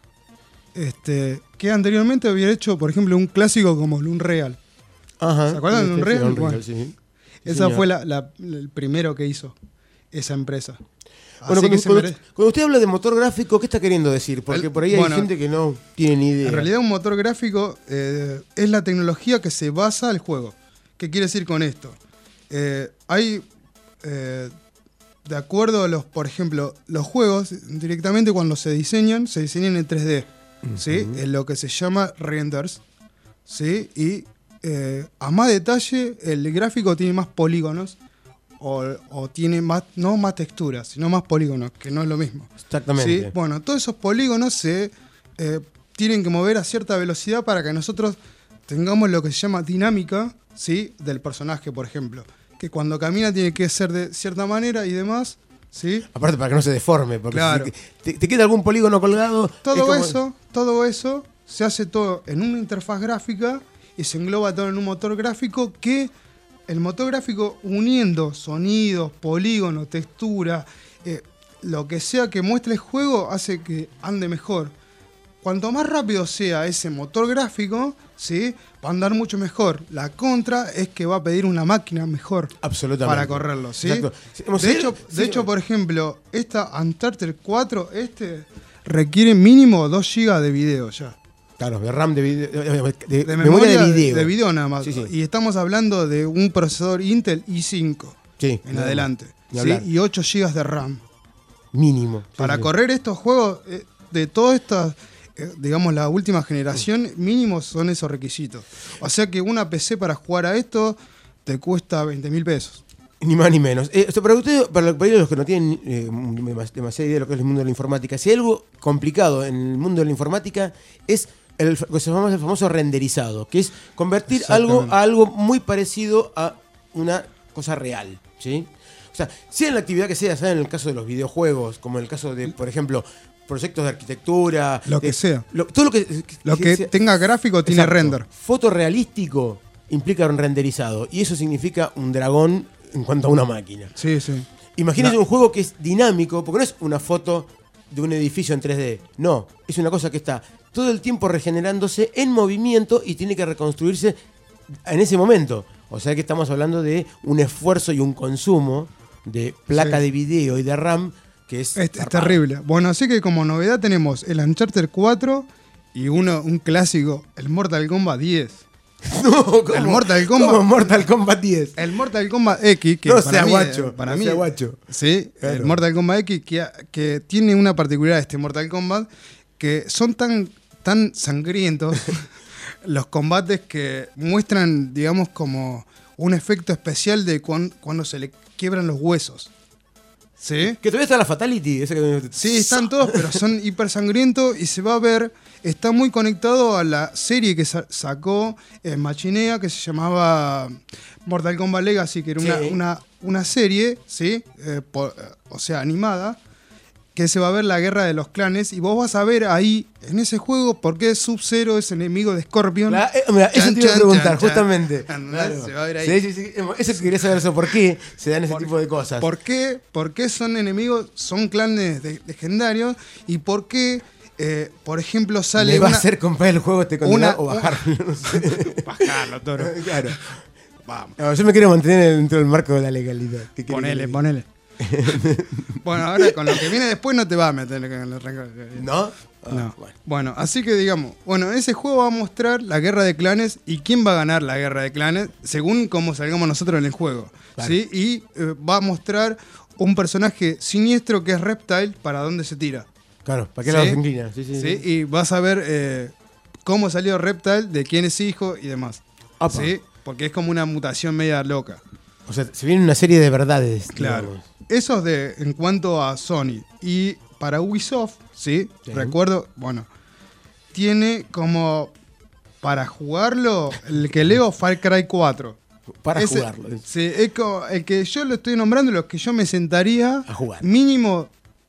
Este, que anteriormente había hecho, por ejemplo, un clásico como el Unreal. Ajá. ¿Se acuerdan de Unreal? Unreal, Bueno, sí. Esa fue la, la, el primero que hizo esa empresa. Bueno, cuando, que cuando, mere... cuando usted habla de motor gráfico, ¿qué está queriendo decir? Porque el, por ahí bueno, hay gente que no tiene ni idea. En realidad un motor gráfico eh, es la tecnología que se basa el juego. ¿Qué quiere decir con esto? Eh, hay, eh, de acuerdo a los, por ejemplo, los juegos, directamente cuando se diseñan, se diseñan en tres D. Uh-huh. ¿Sí? En lo que se llama renders. ¿Sí? Y eh, a más detalle, el gráfico tiene más polígonos. O, o tiene más, no más texturas, sino más polígonos, que no es lo mismo. Exactamente. ¿Sí? Bueno, todos esos polígonos se eh, tienen que mover a cierta velocidad para que nosotros tengamos lo que se llama dinámica, ¿sí? Del personaje, por ejemplo. Que cuando camina tiene que ser de cierta manera y demás. ¿Sí? Aparte para que no se deforme, porque claro. si te, te queda algún polígono colgado. Todo como... eso, todo eso se hace todo en una interfaz gráfica y se engloba todo en un motor gráfico que el motor gráfico uniendo sonidos, polígonos, textura, eh, lo que sea que muestre el juego hace que ande mejor. cuanto más rápido sea ese motor gráfico, ¿sí? Va a andar mucho mejor. La contra es que va a pedir una máquina mejor. Absolutamente. Para correrlo, ¿sí? Exacto. De, hecho, de hecho, por ejemplo, esta Uncharted cuatro, este requiere mínimo dos gigas de video ya. Claro, de RAM de video. De, de, de, de memoria, memoria de video. De video nada más. Sí, sí. Y estamos hablando de un procesador Intel i cinco sí, en adelante. ¿Sí? Hablar. Y ocho gigas de RAM. Mínimo. Sí, para sí. correr estos juegos eh, de todas estas, eh, digamos, la última generación, mínimo son esos requisitos. O sea que una P C para jugar a esto te cuesta veinte mil pesos. Ni más ni menos. Eh, para ustedes, para, para los que no tienen eh, demasiada idea de lo que es el mundo de la informática, si hay algo complicado en el mundo de la informática es el, lo que se llama el famoso renderizado, que es convertir algo a algo muy parecido a una cosa real, ¿sí? O sea, sea en la actividad que sea, sea en el caso de los videojuegos, como en el caso de, por ejemplo, proyectos de arquitectura. Lo de, que sea. Lo, todo lo que, que, lo que, que sea, tenga gráfico tiene exacto, render. Fotorrealístico implica un renderizado. Y eso significa un dragón en cuanto a una máquina. Sí, sí. Imagínense no. un juego que es dinámico, porque no es una foto de un edificio en tres D. No, es una cosa que está todo el tiempo regenerándose en movimiento y tiene que reconstruirse en ese momento. O sea que estamos hablando de un esfuerzo y un consumo de placa sí. de video y de RAM que es... Es, es terrible. Bueno, así que como novedad tenemos el Uncharted cuatro y uno, un clásico, el Mortal Kombat diez. No, ¿cómo? El Mortal Kombat, ¿Cómo Mortal Kombat diez? El Mortal Kombat X, que no para sea mí, guacho, para no mí, sea guacho. Sí, claro. El Mortal Kombat X que, que tiene una particularidad este Mortal Kombat que son tan, tan sangrientos los combates que muestran, digamos, como un efecto especial de cuando, cuando se le quiebran los huesos. ¿Sí? Que todavía está la Fatality. Ese que... Sí, están todos, pero son hiper sangrientos y se va a ver. Está muy conectado a la serie que sa- sacó eh, Machinea, que se llamaba Mortal Kombat Legacy, que era una, sí. una, una serie, ¿sí? Eh, por, o sea, animada, que se va a ver la guerra de los clanes. Y vos vas a ver ahí, en ese juego, por qué Sub-Zero es enemigo de Scorpion. La, eh, mira, eso chan, te iba a chan, preguntar, chan, justamente. Chan, claro. Se va a ver ahí. Sí, sí, sí. Eso quería saber, eso, ¿por qué se dan ese por, tipo de cosas? ¿Por qué, por qué son enemigos, son clanes de, legendarios? ¿Y por qué, eh, por ejemplo, sale ¿Le va una, a hacer comprar el juego este condenado o bajarlo? No sé. Bajarlo, toro. Claro. Vamos. No, yo me quiero mantener dentro del marco de la legalidad. Ponele, ponele. Bueno, ahora con lo que viene después no te va a meter en el rango. ¿No? Ah, no. Bueno. bueno, así que digamos, bueno, ese juego va a mostrar la guerra de clanes y quién va a ganar la guerra de clanes según cómo salgamos nosotros en el juego. Claro. ¿Sí? Y eh, va a mostrar un personaje siniestro que es Reptile para dónde se tira. Claro, para qué ¿Sí? lado se inclina. Sí, sí, ¿Sí? sí. Y vas a ver eh, cómo salió Reptile, de quién es hijo y demás. Apa. ¿Sí? Porque es como una mutación media loca. O sea, se viene una serie de verdades. Claro. Digamos. Eso es de, en cuanto a Sony. Y para Ubisoft, ¿sí? sí. Recuerdo, bueno, tiene como para jugarlo el que leo Far Cry cuatro. Para Ese, jugarlo. Sí, es como el que yo lo estoy nombrando, los que yo me sentaría a jugar. Mínimo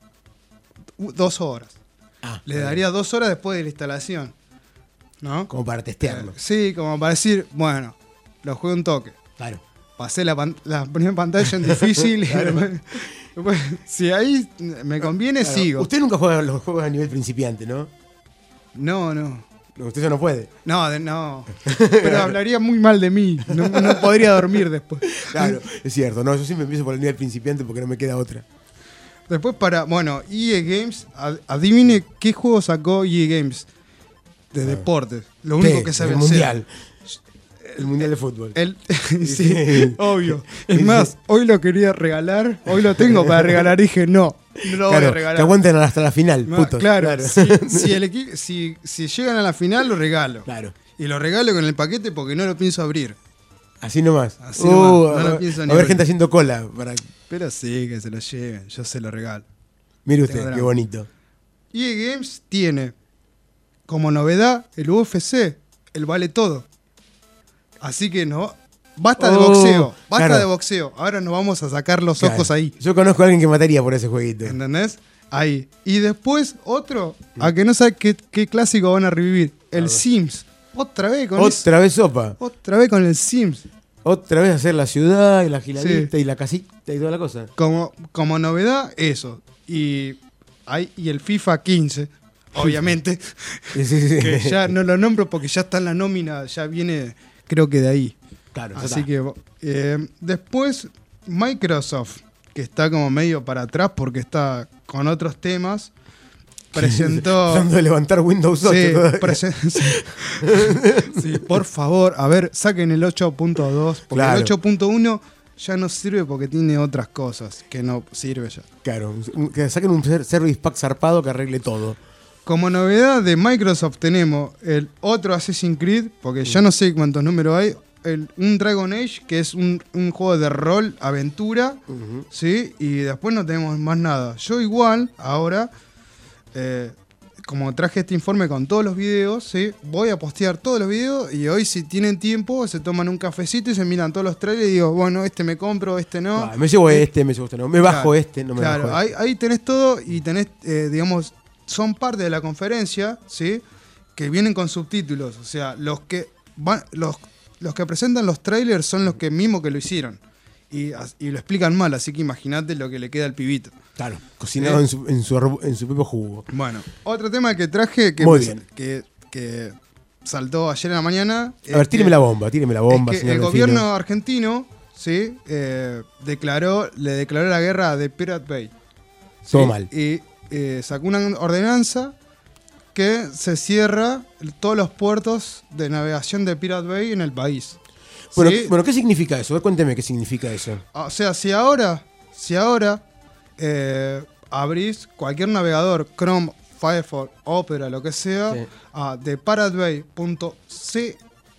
dos horas. Ah, Le daría dos horas después de la instalación. ¿No? Como para testearlo. Eh, sí, como para decir, bueno, lo juego un toque. Claro. Pasé la, pan- la primera pantalla en difícil. Claro. Y después, si ahí me conviene, claro. Sigo. Usted nunca juega los juegos a nivel principiante, ¿no? No, no. no usted ya no puede. No, de, no. Pero hablaría muy mal de mí. No, no podría dormir después. Claro, es cierto. No, yo siempre empiezo por el nivel principiante porque no me queda otra. Después para, bueno, E A Games, adivine qué juego sacó E A Games de ah. deportes. Lo único ¿Qué? que sabe el hacer. Mundial. El Mundial de Fútbol. El, sí, obvio. Es más, hoy lo quería regalar, hoy lo tengo para regalar, dije no, no lo claro, voy a regalar. Que aguanten hasta la final, no, putos. Claro, claro. Si, si, el equi- si, si llegan a la final, lo regalo. Claro. Y lo regalo con el paquete porque no lo pienso abrir. Así nomás. Así uh, nomás. No a, lo pienso a ni ver abrir. gente haciendo cola. Para... Pero sí, que se lo lleven, yo se lo regalo. Mire usted, qué bonito. E A Games tiene como novedad el U F C, el vale todo. Así que no, basta de oh, boxeo, basta claro. de boxeo. Ahora nos vamos a sacar los claro. ojos ahí. Yo conozco a alguien que mataría por ese jueguito. ¿Entendés? Ahí. Y después otro, a que no sabe qué, qué clásico van a revivir, el claro. Sims. Otra vez con Otra eso. vez sopa. Otra vez con el Sims. Otra vez hacer la ciudad y la giladita sí. y la casita y toda la cosa. Como, como novedad, eso. Y, hay, y el FIFA quince. obviamente. Sí, sí, sí. Que ya no lo nombro porque ya está en la nómina, ya viene, creo que de ahí. Claro, así está. que eh, después Microsoft, que está como medio para atrás porque está con otros temas, presentó... Tratando de levantar Windows ocho. Sí, presen- sí. Sí, por favor, a ver, saquen el ocho punto dos, porque Claro. el ocho punto uno ya no sirve porque tiene otras cosas que no sirve ya. Claro, que saquen un ser- Service Pack zarpado que arregle todo. Como novedad de Microsoft tenemos el otro Assassin's Creed, porque ya no sé cuántos números hay, el, un Dragon Age, que es un, un juego de rol, aventura, Uh-huh. ¿sí? Y después no tenemos más nada. Yo igual, ahora, eh, como traje este informe con todos los videos, ¿sí? Voy a postear todos los videos y hoy si tienen tiempo se toman un cafecito y se miran todos los trailers y digo, bueno, este me compro, este no. Ah, me llevo este, me llevo este no. Me bajo Claro, este, no me claro, bajo ahí, este. ahí tenés todo y tenés, eh, digamos, son parte de la conferencia, ¿sí? Que vienen con subtítulos. O sea, los que van, los, los que presentan los trailers son los que mismos que lo hicieron. Y, as- y lo explican mal, así que imagínate lo que le queda al pibito. Claro, cocinado ¿Sí? en, su, en, su, arbu- en su propio jugo. Bueno, otro tema que traje que, Muy me- bien. que, que saltó ayer en la mañana. A ver, tíreme la bomba, tíreme la bomba, es que señor el Delfino. gobierno argentino, ¿sí? Eh, declaró, le declaró la guerra a The Pirate Bay. ¿sí? Todo mal. Y eh, sacó una ordenanza que se cierra todos los puertos de navegación de Pirate Bay en el país. Bueno, ¿sí? bueno, ¿qué significa eso? A ver, cuénteme qué significa eso. O sea, si ahora, si ahora eh, abrís cualquier navegador, Chrome, Firefox, Opera, lo que sea, Sí. a de piratebay.cse,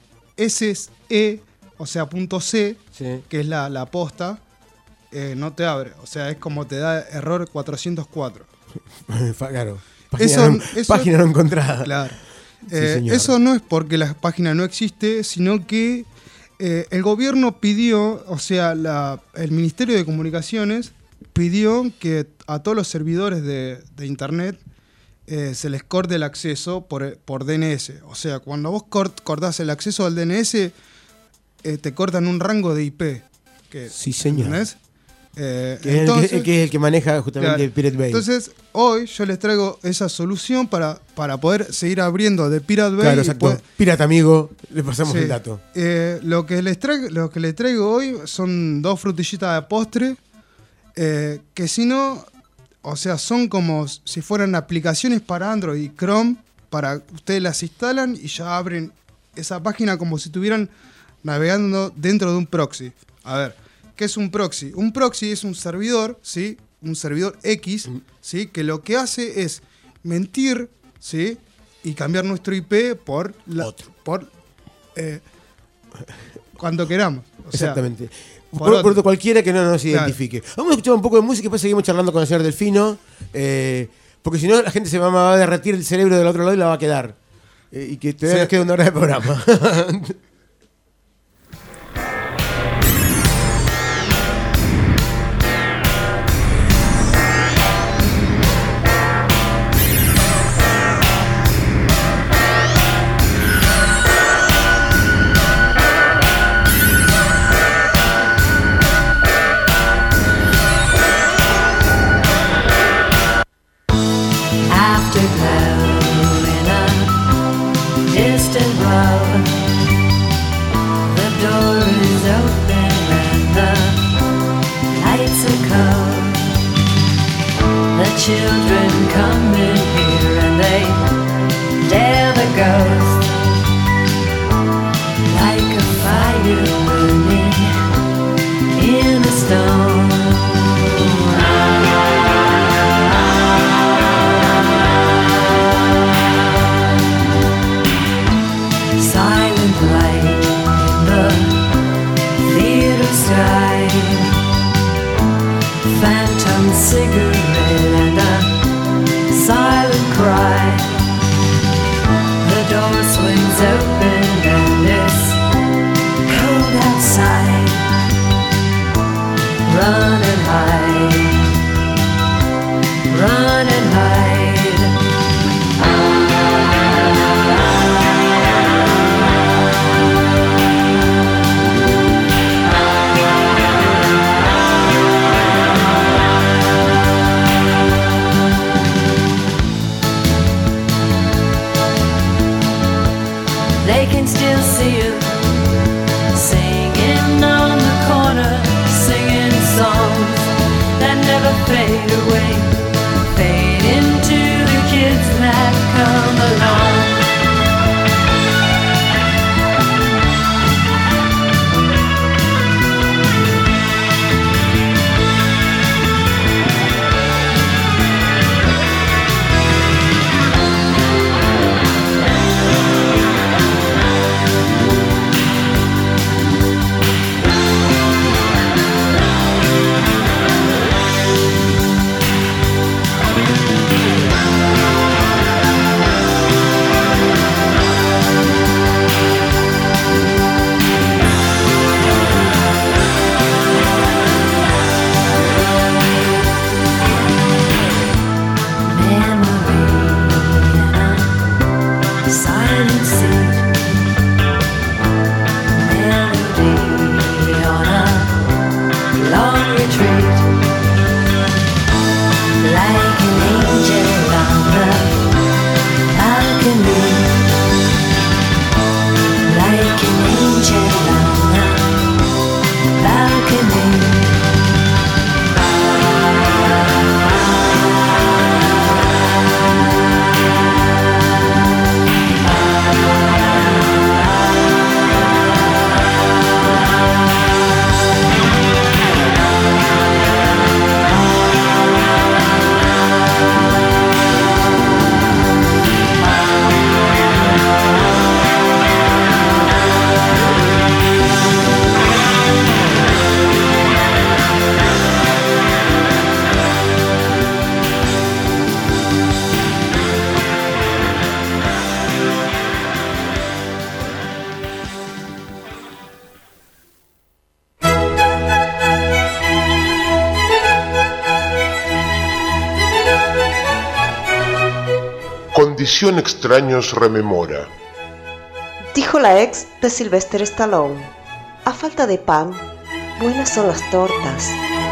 o sea, punto .c, Sí. que es la, la posta, eh, no te abre. O sea, es como te da error cuatrocientos cuatro. Fa- claro. Página, Eso- no, eso- página no encontrada. Claro. Sí, Eh, señor. eso no es porque la página no existe, sino que eh, el gobierno pidió, o sea, la- el Ministerio de Comunicaciones pidió que a todos los servidores de, de Internet eh, se les corte el acceso por, por D N S. O sea, cuando vos cort- cortás el acceso al D N S, eh, te cortan un rango de I P. Que, Sí, señor. ¿entendés? Eh, Que es el entonces- que, el que es el que maneja justamente Claro. Pirate Bay. Entonces, hoy yo les traigo esa solución para, para poder seguir abriendo de Pirate Bay. Claro, y exacto. poder- Pirata amigo, le pasamos Sí. el dato. Eh, lo, que les traigo, lo que les traigo hoy son dos frutillitas de postre, eh, que si no, o sea, son como si fueran aplicaciones para Android y Chrome, para ustedes las instalan y ya abren esa página como si estuvieran navegando dentro de un proxy. A ver, ¿qué es un proxy? Un proxy es un servidor, ¿sí? Un servidor X, ¿sí? Que lo que hace es mentir, ¿sí? Y cambiar nuestro I P por la, por eh, cuando queramos. O sea, Exactamente. por Por, otro. por otro cualquiera que no nos Claro. identifique. Vamos a escuchar un poco de música y después seguimos charlando con el señor Delfino. eh, porque si no, la gente se va, va a derretir el cerebro del otro lado y la va a quedar. Eh, y que todavía Sí. nos queda una hora de programa. Afterglow in a distant row. The door is open and the lights are cold. The children come in here and they dare the ghost. Like a fire burning in a stone. Silent light in the theater sky. Phantom cigarette and a silent cry. The door swings open and it's cold outside. Run and hide. Run and hide. Condición Extraños rememora. Dijo la ex de Sylvester Stallone: a falta de pan, buenas son las tortas.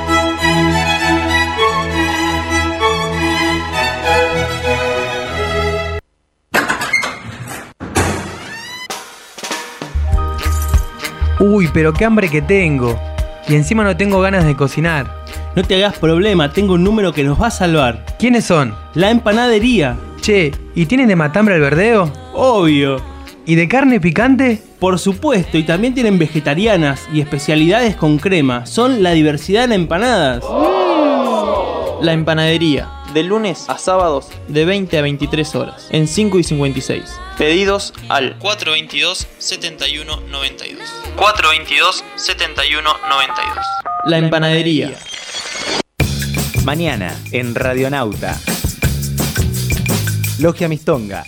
Uy, pero qué hambre que tengo. Y encima no tengo ganas de cocinar. No te hagas problema, tengo un número que nos va a salvar. ¿Quiénes son? La empanadería. Che, ¿y tienen de matambre al verdeo? Obvio. ¿Y de carne picante? Por supuesto, y también tienen vegetarianas y especialidades con crema. Son la diversidad en empanadas. La empanadería, de lunes a sábados, de veinte a veintitrés horas, en cinco y cincuenta y seis. Pedidos al cuatro veintidós, setenta y uno noventa y dos. cuatro veintidós, setenta y uno noventa y dos. La empanadería. Mañana, en Radionauta. Logia Mistonga.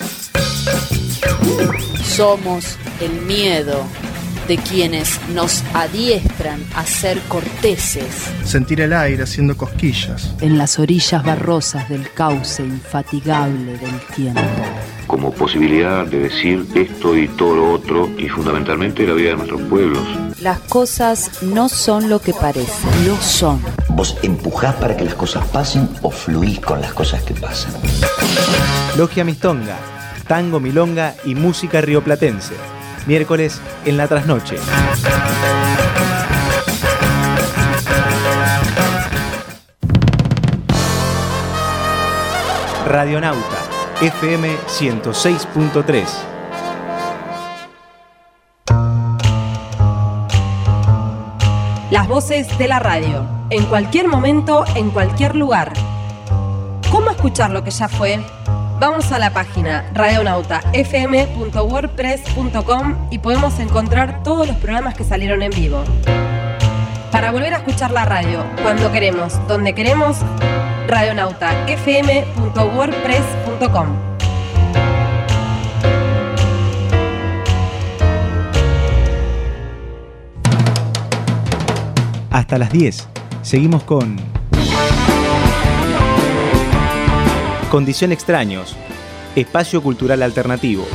Somos el miedo de quienes nos adiestran a ser corteses. Sentir el aire haciendo cosquillas. En las orillas barrosas del cauce infatigable del tiempo. Como posibilidad de decir esto y todo lo otro, y fundamentalmente la vida de nuestros pueblos. Las cosas no son lo que parecen, lo son. ¿Vos empujás para que las cosas pasen o fluís con las cosas que pasan? Logia Mistonga, tango, milonga y música rioplatense. Miércoles en la trasnoche. Radionauta, F M ciento seis punto tres. Las voces de la radio, en cualquier momento, en cualquier lugar. ¿Cómo escuchar lo que ya fue? Vamos a la página radionauta f m punto wordpress punto com y podemos encontrar todos los programas que salieron en vivo. Para volver a escuchar la radio, cuando queremos, donde queremos, radionauta f m punto wordpress punto com. Hasta las diez. Seguimos con Condición Extraños, espacio cultural alternativo.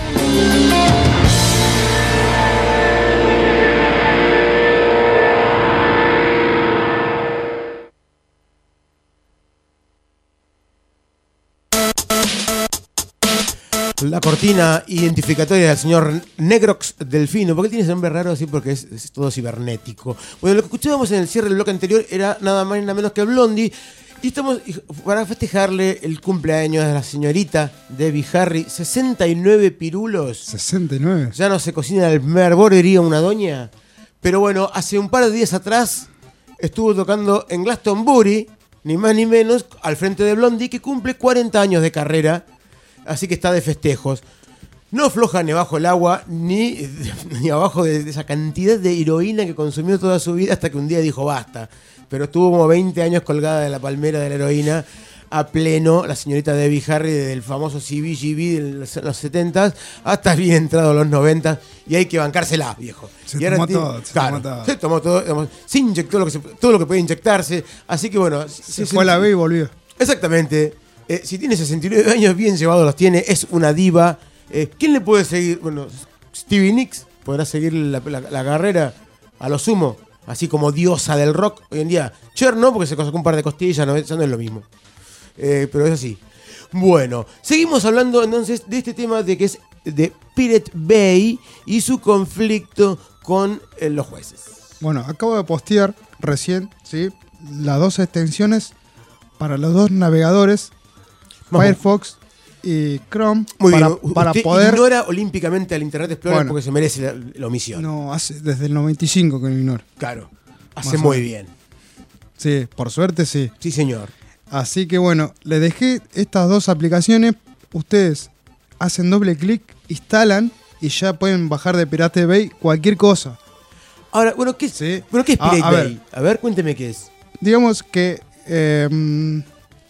La cortina identificatoria del señor Negrox Delfino. ¿Por qué tiene ese nombre raro así? Porque es, es todo cibernético. Bueno, lo que escuchábamos en el cierre del bloque anterior era nada más y nada menos que Blondie. Y estamos para festejarle el cumpleaños de la señorita Debbie Harry. sesenta y nueve pirulos. sesenta y nueve. Ya no se cocina el primer arbor, diría una doña. Pero bueno, hace un par de días atrás estuvo tocando en Glastonbury, ni más ni menos, al frente de Blondie, que cumple cuarenta años de carrera. Así que está de festejos. No afloja ni bajo el agua, ni, ni abajo de, de esa cantidad de heroína que consumió toda su vida hasta que un día dijo basta. Pero estuvo como veinte años colgada de la palmera de la heroína a pleno la señorita Debbie Harry del famoso C B G B de los, los setenta hasta bien entrado los noventa y hay que bancársela, viejo. Se y ahora tomó tiene, todo, se claro, tomó todo. se tomó todo, digamos, se inyectó lo que se, todo lo que puede inyectarse, así que bueno. Se fue a la B y volvió. Exactamente. Eh, si tiene sesenta y nueve años, bien llevados los tiene, es una diva. Eh, ¿Quién le puede seguir? Bueno, Stevie Nicks podrá seguir la, la, la carrera a lo sumo, así como diosa del rock hoy en día. Cher no, porque se sacó un par de costillas, no, ya no es lo mismo. Eh, pero es así. Bueno, seguimos hablando entonces de este tema de que es de Pirate Bay y su conflicto con eh, los jueces. Bueno, acabo de postear recién, ¿sí?, las dos extensiones para los dos navegadores, Vamos. Firefox y Chrome. Muy para, bien, para usted poder... ignora olímpicamente al Internet Explorer Bueno. porque se merece la, la omisión. No, hace desde el noventa y cinco que lo ignoro. Claro, hace Más muy bien. Sí, por suerte sí. Sí, señor. Así que bueno, les dejé estas dos aplicaciones. Ustedes hacen doble clic, instalan y ya pueden bajar de Pirate Bay cualquier cosa. Ahora, bueno, ¿qué es, ¿Sí? bueno, ¿qué es Pirate a, a Bay? ver, A ver, cuénteme qué es. Digamos que eh,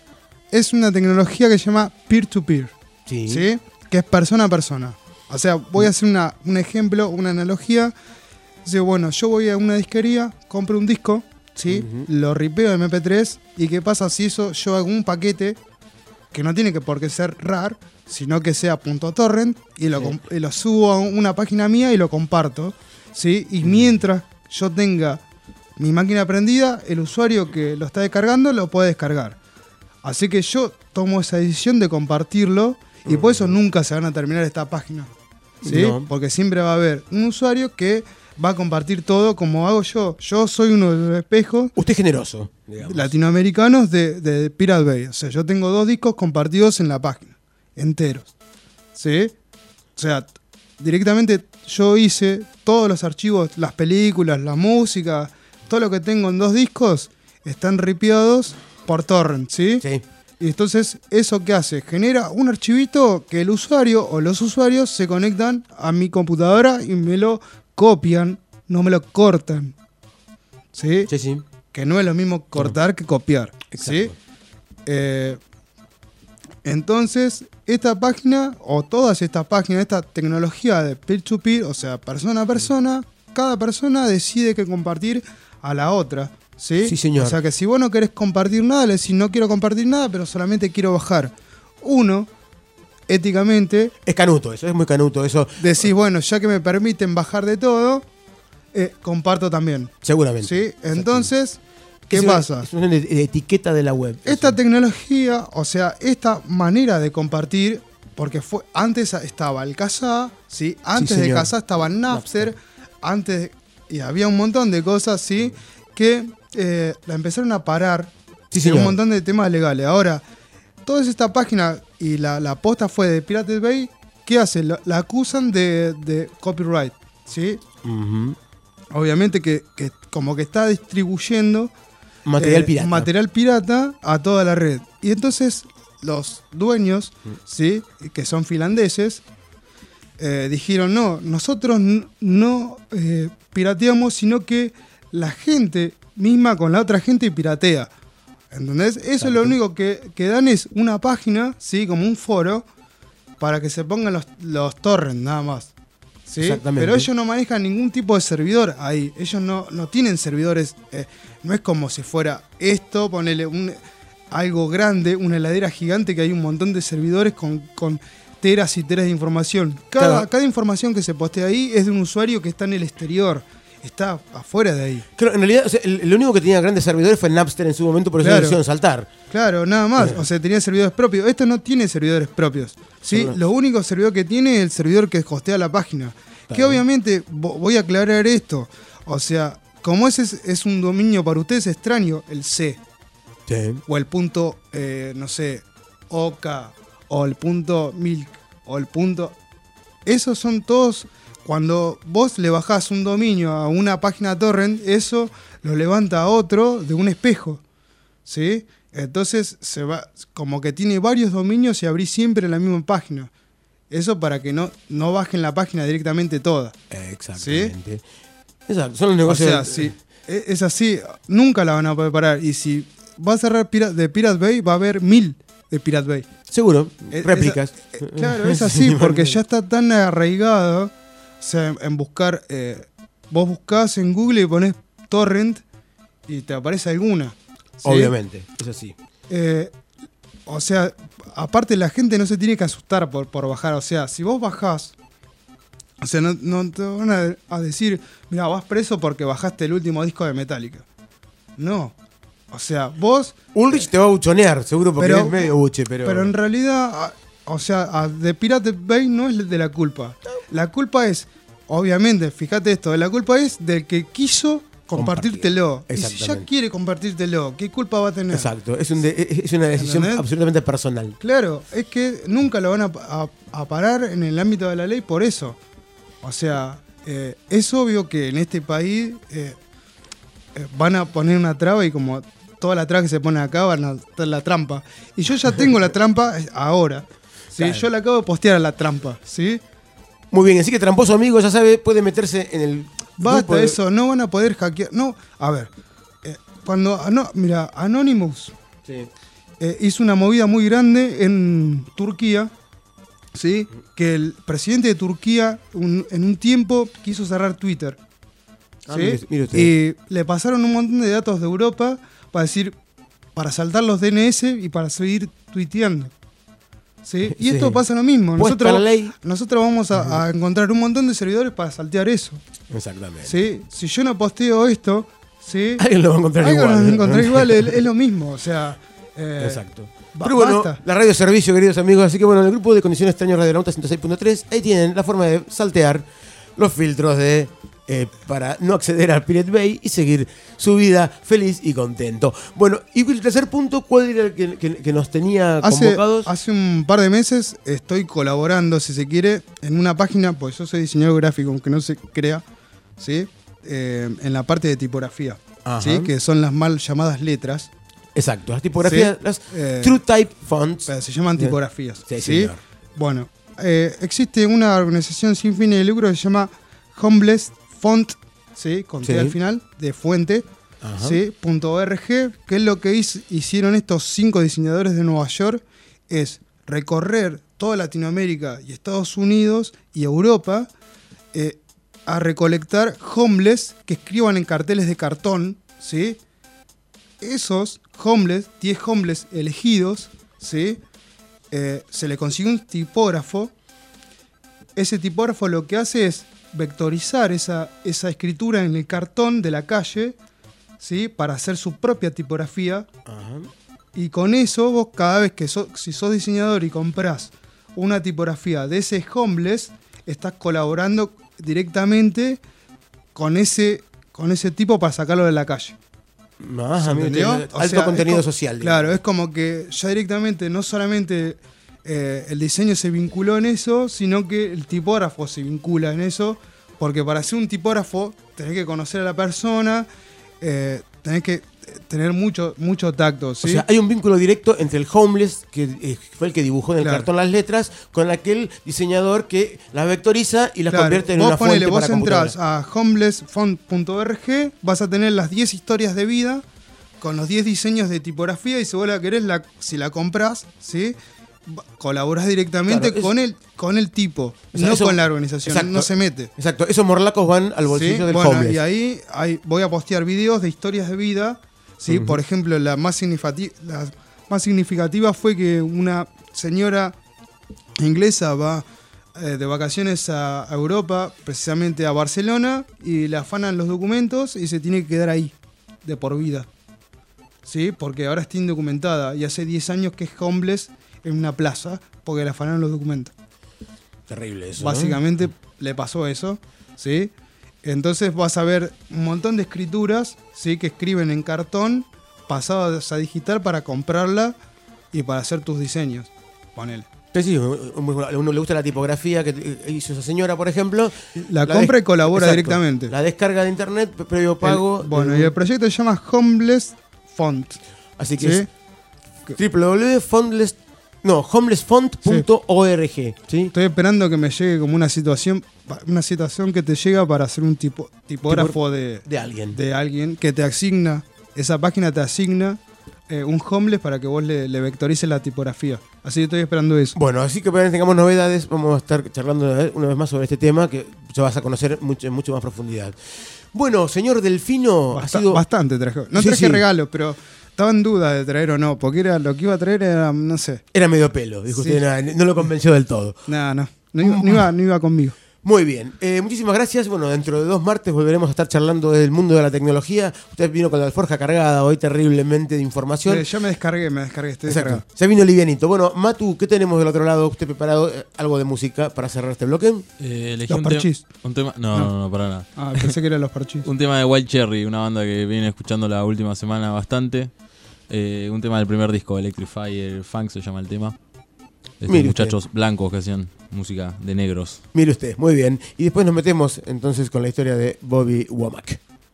es una tecnología que se llama peer-to-peer. Sí. ¿Sí? Que es persona a persona. O sea, voy a hacer una, un ejemplo, una analogía. Dice, bueno, yo voy a una disquería, compro un disco, ¿sí? Uh-huh. Lo ripeo de eme pe tres. ¿Y qué pasa si eso yo hago un paquete que no tiene que por qué ser rar, sino que sea .torrent y lo, sí. y lo subo a una página mía y lo comparto, ¿sí? Y uh-huh. mientras yo tenga mi máquina prendida, el usuario que lo está descargando lo puede descargar. Así que yo tomo esa decisión de compartirlo y uh-huh. por eso nunca se van a terminar esta página, ¿sí? No. Porque siempre va a haber un usuario que va a compartir todo como hago yo. Yo soy uno de los espejos. Usted es generoso, digamos. Latinoamericanos de, de Pirate Bay. O sea, yo tengo dos discos compartidos en la página, enteros, ¿sí? O sea, directamente yo hice todos los archivos, las películas, la música, todo lo que tengo en dos discos están ripiados por torrent, ¿sí? Sí. Y entonces, ¿eso qué hace? Genera un archivito que el usuario o los usuarios se conectan a mi computadora y me lo copian, no me lo cortan. ¿Sí? Sí, sí. Que no es lo mismo cortar no. que copiar. Exacto. ¿Sí? Eh, entonces, esta página, o todas estas páginas, esta tecnología de peer-to-peer, o sea, persona a persona, cada persona decide qué compartir a la otra. ¿Sí? Sí, señor. O sea que si vos no querés compartir nada, le decís no quiero compartir nada, pero solamente quiero bajar uno, éticamente. Es canuto, eso es muy canuto. Eso. Decís, bueno, ya que me permiten bajar de todo, eh, comparto también. Seguramente. ¿Sí? Entonces, ¿qué es pasa? Una, es una etiqueta de la web. Esta eso. tecnología, o sea, esta manera de compartir, porque fue antes estaba el Kazaa, ¿sí? Antes sí, de Kazaa estaba Napster, Napster. antes y había un montón de cosas, ¿sí? Que eh, la empezaron a parar, sí, sí, un montón de temas legales. Ahora, toda esta página y la, la posta fue de Pirate Bay, ¿qué hace? La, la acusan de, de copyright, ¿sí? Uh-huh. Obviamente que, que como que está distribuyendo material eh, pirata. material pirata a toda la red. Y entonces los dueños, uh-huh. ¿sí? Que son finlandeses, eh, dijeron, no, nosotros n- no eh, pirateamos, sino que la gente misma con la otra gente piratea. ¿Entendés? Eso Exacto. Es lo único que, que dan es una página, ¿sí? Como un foro, para que se pongan los, los torrents, nada más. ¿Sí? Exactamente. Pero ellos no manejan ningún tipo de servidor ahí. Ellos no, no tienen servidores. Eh, no es como si fuera esto, ponerle un, algo grande, una heladera gigante que hay un montón de servidores con, con teras y teras de información. Cada, claro. cada información que se postea ahí es de un usuario que está en el exterior. Está afuera de ahí. Claro, en realidad, o sea, el, el único que tenía grandes servidores fue Napster en su momento, por eso claro. lo hicieron saltar. Claro, nada más. O sea, tenía servidores propios. Esto no tiene servidores propios. ¿Sí? Lo único servidor que tiene es el servidor que hostea la página. Claro. Que obviamente, voy a aclarar esto. O sea, como ese es, es un dominio para ustedes extraño, el C. Sí. O el punto, eh, no sé, OK. O el punto milk. O el punto... Esos son todos... Cuando vos le bajás un dominio a una página torrent, eso lo levanta a otro de un espejo, ¿sí? Entonces se va, como que tiene varios dominios y abrís siempre la misma página. Eso para que no, no bajen la página directamente toda. Exactamente. ¿Sí? Exacto, son los negocios. O sea, si es así, nunca la van a poder parar. Y si va a cerrar Pira- de Pirate Bay, va a haber mil de Pirate Bay. Seguro, Es- réplicas. es- eh, claro, es así, porque ya está tan arraigado, o sea, en buscar, eh, vos buscás en Google y ponés torrent y te aparece alguna. ¿sí? Obviamente, es así. Eh, o sea, aparte la gente no se tiene que asustar por, por bajar. O sea, si vos bajás, o sea, no, no te van a, a decir, mira, vas preso porque bajaste el último disco de Metallica. No. O sea, vos... Ulrich te va a buchonear, seguro, porque pero- es medio buche, pero... Pero en realidad, a- o sea, a- de Pirate Bay no es de la culpa. La culpa es, obviamente, fíjate esto, la culpa es del que quiso compartírtelo. Y si ya Exactamente. quiere compartírtelo, ¿qué culpa va a tener? Exacto, es, un de- es una decisión ¿Entendés? absolutamente personal. Claro, es que nunca lo van a, a- a parar en el ámbito de la ley por eso. O sea, eh, es obvio que en este país eh, eh, van a poner una traba y como toda la traba que se pone acá van a estar la trampa. Y yo ya tengo la trampa eh, ahora. ¿sí? Claro. Yo la acabo de postear a la trampa. ¿sí? Muy bien, así que tramposo amigo, ya sabe, puede meterse en el... grupo Basta de- eso, no van a poder hackear. No, a ver, eh, cuando, ano- mira, Anonymous Sí. eh, hizo una movida muy grande en Turquía, ¿sí? Que el presidente de Turquía un- en un tiempo quiso cerrar Twitter. Ah, ¿sí? mire- mire usted. Y le pasaron un montón de datos de Europa para decir, para saltar los D N S y para seguir tuiteando. ¿sí? Y Sí. esto pasa lo mismo. Puesta Nosotros, la ley. nosotros vamos a, a encontrar un montón de servidores para saltear eso. Exactamente. ¿sí? Si yo no posteo esto, ¿sí? Alguien lo va a encontrar Alguien igual. lo va a encontrar igual, es, es lo mismo. O sea, eh, Exacto. ba- Pero bueno, basta. la radio servicio, queridos amigos. Así que bueno, en el grupo de Condiciones Extrañas Radionauta ciento seis punto tres, ahí tienen la forma de saltear los filtros de eh, para no acceder al Pirate Bay y seguir su vida feliz y contento. Bueno, y el tercer punto, ¿cuál era el que, que- que nos tenía Hace, convocados? hace un par de meses estoy colaborando, si se quiere, en una página, pues yo soy diseñador gráfico, aunque no se crea, ¿sí? Eh, en la parte de tipografía, Ajá. ¿sí? Que son las mal llamadas letras. Exacto, las tipografías, ¿sí? las Eh, True Type Fonts. pero se llaman tipografías. Sí, ¿sí? señor. Bueno, eh, existe una organización sin fines de lucro que se llama Homeless Font, ¿sí? Con T Sí. al final, de fuente, Ajá. ¿sí? .org, que es lo que hiz- hicieron estos cinco diseñadores de Nueva York, es recorrer toda Latinoamérica y Estados Unidos y Europa eh, a recolectar homeless que escriban en carteles de cartón, ¿sí? Esos homeless, diez homeless elegidos, ¿sí? Eh, se le consigue un tipógrafo. Ese tipógrafo lo que hace es vectorizar esa, esa escritura en el cartón de la calle, ¿sí? Para hacer su propia tipografía. Ajá. Y con eso vos cada vez que sos, si sos diseñador y comprás una tipografía de ese homeless, estás colaborando directamente con ese, con ese tipo para sacarlo de la calle. Ajá, ¿Se mire usted, entendió? alto O sea, es contenido como- social. Claro, es como que ya directamente no solamente eh, el diseño se vinculó en eso, sino que el tipógrafo se vincula en eso, porque para ser un tipógrafo tenés que conocer a la persona, eh, tenés que tener mucho, mucho tacto. ¿sí? O sea, hay un vínculo directo entre el homeless, que eh, fue el que dibujó en el Claro. cartón las letras, con aquel diseñador que las vectoriza y las Claro, convierte en vos una ponele, fuente vos para entrás computadora. a homeless font punto org, vas a tener las diez historias de vida con los diez diseños de tipografía y si vos la querés, la, si la comprás, ¿sí? Va- colaborás directamente Claro, es- con, el, con el tipo, O sea, no eso- con la organización, exacto, no se mete. Exacto, esos morlacos van al bolsillo ¿sí? del Bueno, homeless. y ahí hay- voy a postear videos de historias de vida, ¿sí? Ujú. Por ejemplo, la más, significati- la más significativa fue que una señora inglesa va eh, de vacaciones a, a Europa, precisamente a Barcelona, y le afanan los documentos y se tiene que quedar ahí, de por vida. ¿Sí? Porque ahora está indocumentada y hace diez años que es homeless en una plaza porque le afanaron los documentos. Terrible eso. ¿no? Básicamente le pasó eso, ¿sí? Entonces vas a ver un montón de escrituras, ¿sí? Que escriben en cartón, pasadas a digital para comprarla y para hacer tus diseños. Ponele. Sí, sí, a uno le gusta la tipografía que hizo esa señora, por ejemplo. La compra des- y colabora Exacto. directamente. La descarga de internet, previo pago. El- bueno, de- y el proyecto se llama Homeless Font. Así que ¿sí? es doble u doble u doble u punto fontless no, homeless font punto org. ¿sí? Estoy esperando que me llegue como una situación, una situación que te llega para hacer un tipo, tipógrafo de, de alguien. de alguien que te asigna, esa página te asigna eh, un homeless para que vos le, le vectorices la tipografía. Así que estoy esperando eso. Bueno, así que apenas tengamos novedades, vamos a estar charlando una vez más sobre este tema que ya vas a conocer mucho, en mucho más profundidad. Bueno, señor Delfino, Basta- ha sido... Bastante traje. No Sí, traje sí. regalo, pero estaba en duda de traer o no, porque era lo que iba a traer era, no sé. Era medio pelo, dijo Sí. usted, nada, no lo convenció del todo. No, no, no iba, no iba, no iba conmigo. Muy bien, eh, muchísimas gracias. Bueno, dentro de dos martes volveremos a estar charlando del mundo de la tecnología. Usted vino con la alforja cargada hoy terriblemente de información. Eh, ya me descargué, me descargué, estoy Exacto. descargado. Ya vino livianito. Bueno, Matu, ¿qué tenemos del otro lado? ¿Usted preparado eh, algo de música para cerrar este bloque? Eh, elegí Los un, te- parchís. un tema. No, No. no, no, para nada. Ah, pensé que eran los parchís. Un tema de Wild Cherry, una banda que viene escuchando la última semana bastante. Eh, un tema del primer disco, Electrifier Funk se llama el tema. Estos Mire muchachos usted. blancos que hacían música de negros. Mire usted, muy bien. Y después nos metemos entonces con la historia de Bobby Womack.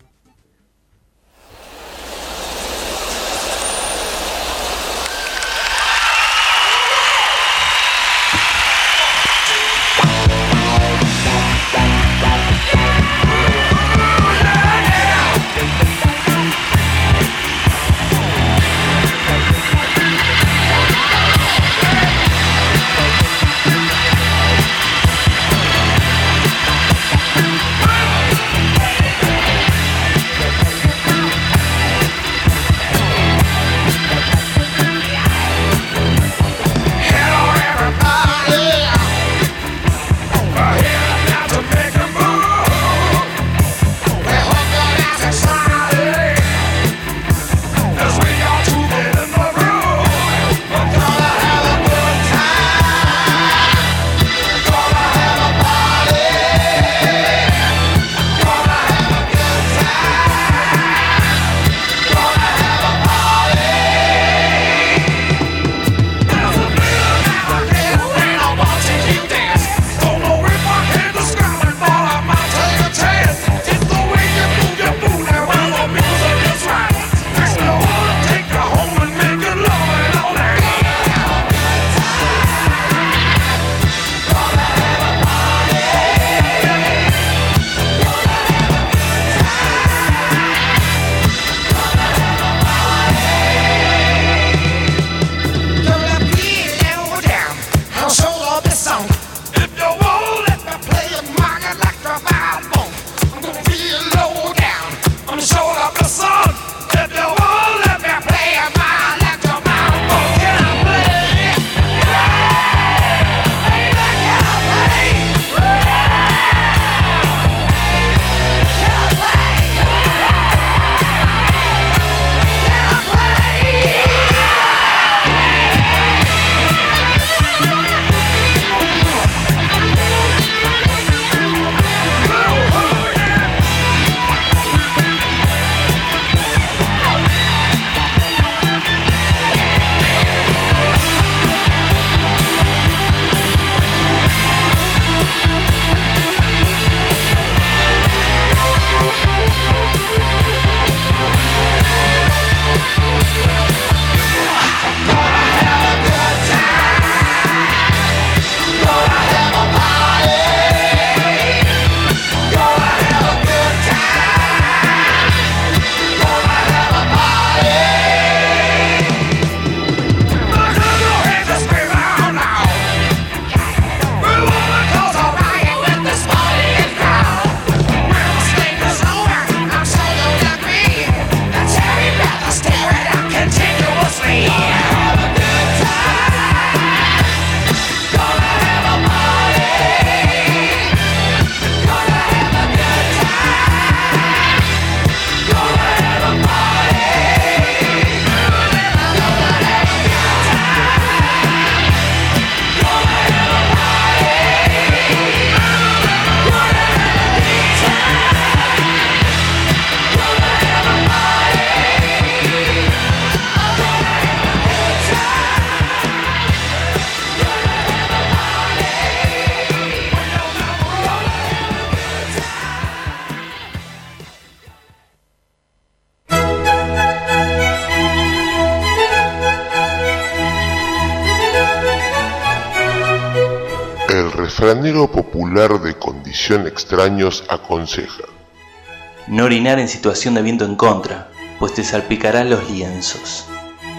refranero popular de condición extraños aconseja: no orinar en situación de viento en contra, pues te salpicarán los lienzos.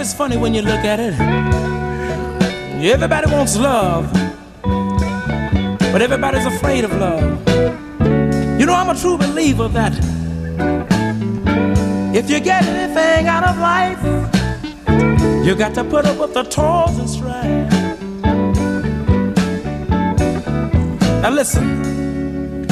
is funny when you look at it. Everybody wants love, but everybody's afraid of love. You know, I'm a true believer that if you get anything out of life, you got to put up with the toils and strife. Now listen.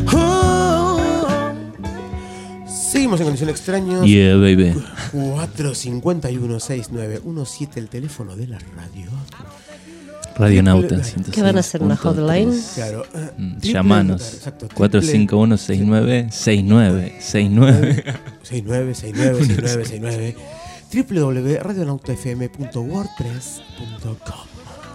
Seguimos en Condición Extraños. Yeah, baby. cuatro cinco uno, seis nueve uno siete, el teléfono de la radio. Radionauta. ¿Qué van a hacer? ¿Una hotline? Claro. Mm, Llamanos. cuatro cinco uno, seis nueve, seis nueve, seis nueve. seis nueve, seis nueve, seis nueve, seis nueve. doble u doble u doble u punto radionauta f m punto wordpress punto com.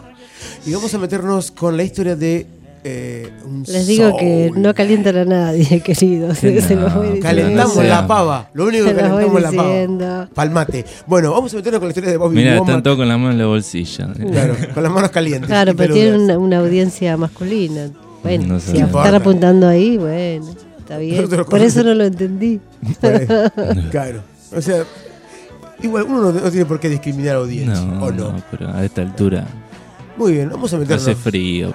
Y vamos a meternos con la historia de eh, un Les digo soul. que no calientan a nadie, queridos. Se, se los voy diciendo. Calentamos la pava. Lo único Se que los voy calentamos la pava. diciendo. Palmate. Bueno, vamos a meternos con la historia de Bobby Mira, Womack. están todos con las manos en la bolsilla. Claro, con las manos calientes. Claro, y pero peludas. tienen una, una audiencia masculina. Bueno, No si sé. están apuntando ahí, bueno, está bien. Nosotros Por eso no lo entendí. Claro. O sea, igual uno no, no tiene por qué discriminar a audiencia. No, ¿O no? no, pero a esta altura Muy bien, vamos a meternos. hace frío.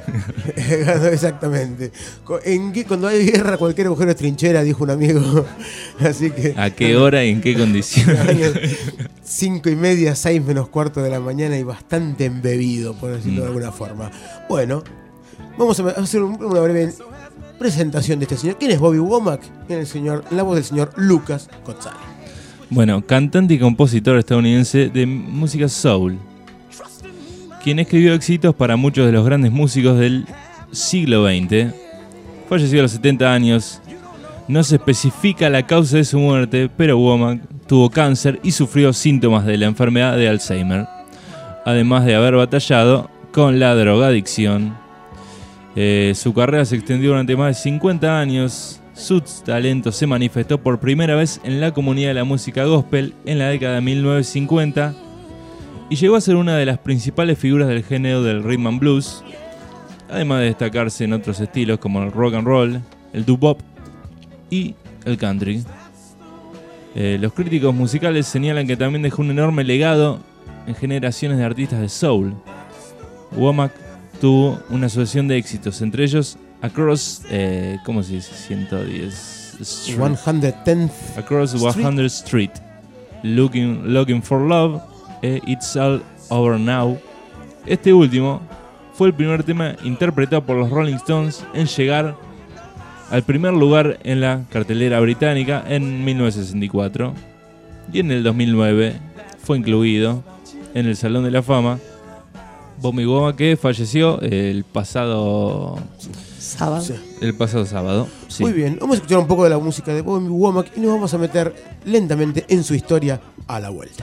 Para... Exactamente. En que- cuando hay guerra, cualquier agujero es trinchera, dijo un amigo. Así que. ¿A qué hora y en qué condiciones? Cinco y media, seis menos cuarto de la mañana y bastante embebido, por decirlo Mm. de alguna forma. Bueno, vamos a hacer un- una breve presentación de este señor. ¿Quién es Bobby Womack? ¿Quién es el señor? La voz del señor Lucas González. Bueno, cantante y compositor estadounidense de música soul, quien escribió éxitos para muchos de los grandes músicos del siglo veinte. Falleció a los setenta años. No se especifica la causa de su muerte, pero Womack tuvo cáncer y sufrió síntomas de la enfermedad de Alzheimer, además de haber batallado con la drogadicción. Eh, su carrera se extendió durante más de cincuenta años. Su talento se manifestó por primera vez en la comunidad de la música gospel en la década de mil novecientos cincuenta y llegó a ser una de las principales figuras del género del rhythm and blues, además de destacarse en otros estilos como el rock and roll, el doo-wop y el country. Eh, los críticos musicales señalan que también dejó un enorme legado en generaciones de artistas de soul. Womack tuvo una sucesión de éxitos, entre ellos Across, eh, ¿cómo se dice? ciento diez Street. ciento diez Across one hundred Street, Looking, Looking for Love, e It's All Over Now. Este último fue el primer tema interpretado por los Rolling Stones en llegar al primer lugar en la cartelera británica en mil novecientos sesenta y cuatro, y en el dos mil nueve fue incluido en el Salón de la Fama. Bobby Womack, que falleció el pasado sábado. El pasado sábado. Sí. Muy bien, vamos a escuchar un poco de la música de Bobby Womack y nos vamos a meter lentamente en su historia a la vuelta.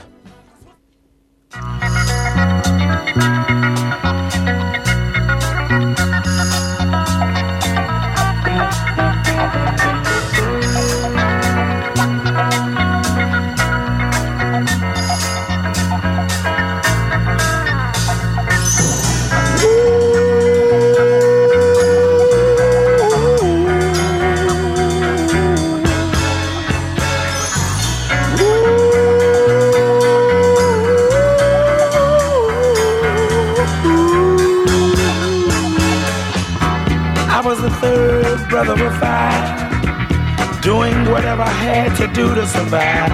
Brother of five, doing whatever I had to do to survive.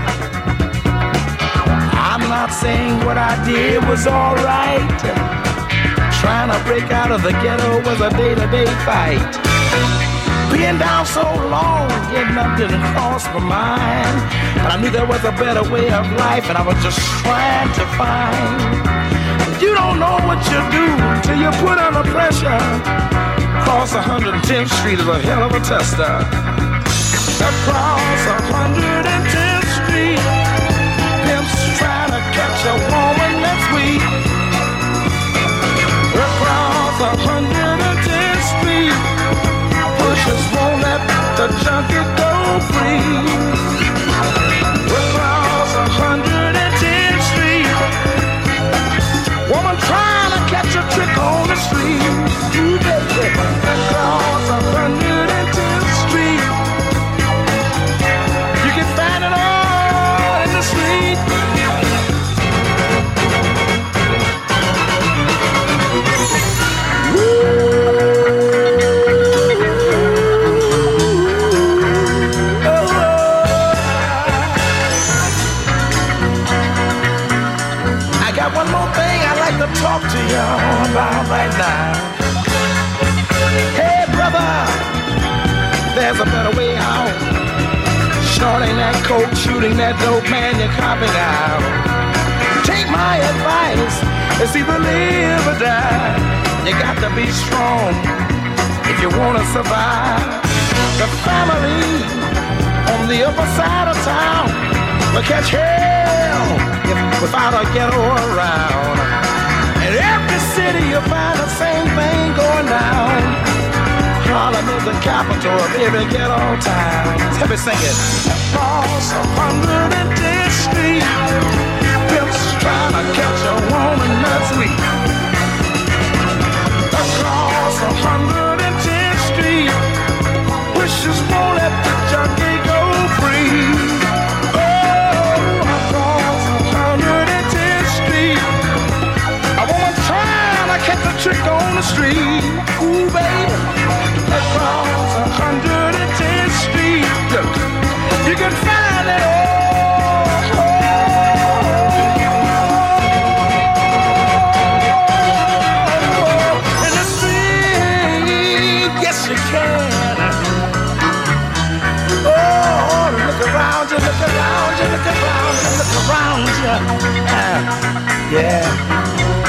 I'm not saying what I did was alright. Trying to break out of the ghetto was a day-to-day fight. Being down so long, getting up didn't cross my mind. But I knew there was a better way of life, and I was just trying to find. You don't know what you do till you put under pressure. Across one hundred tenth Street is a hell of a tester. Across one hundred tenth Street, pimps trying to catch a woman that's weak. Across one hundred tenth Street, pushers won't let the junkie go free. Across one hundred tenth Street, woman trying to catch a trick on the street. You baby, across one hundred tenth Street, you can find it all in the street. out. Snorting that coke, shooting that dope, man, you're copping out. Take my advice, it's either live or die. You got to be strong if you wanna survive. The family on the upper side of town will catch hell if, without a ghetto around. In every city you'll find the same thing going down. Harlem is the capital of every ghetto town. Let me sing it. Across one hundred tenth Street, pimps trying to catch a woman that's sweet. Across one hundred tenth Street, wishes won't let the junkie go free. Oh, across one hundred tenth Street, a woman trying to catch a trick on the street. Ooh, baby. Across one hundred tenth Street, look, you can find it all. In the street, yes you can. Oh, look around you, look around you, look around you, look around you. Uh, yeah.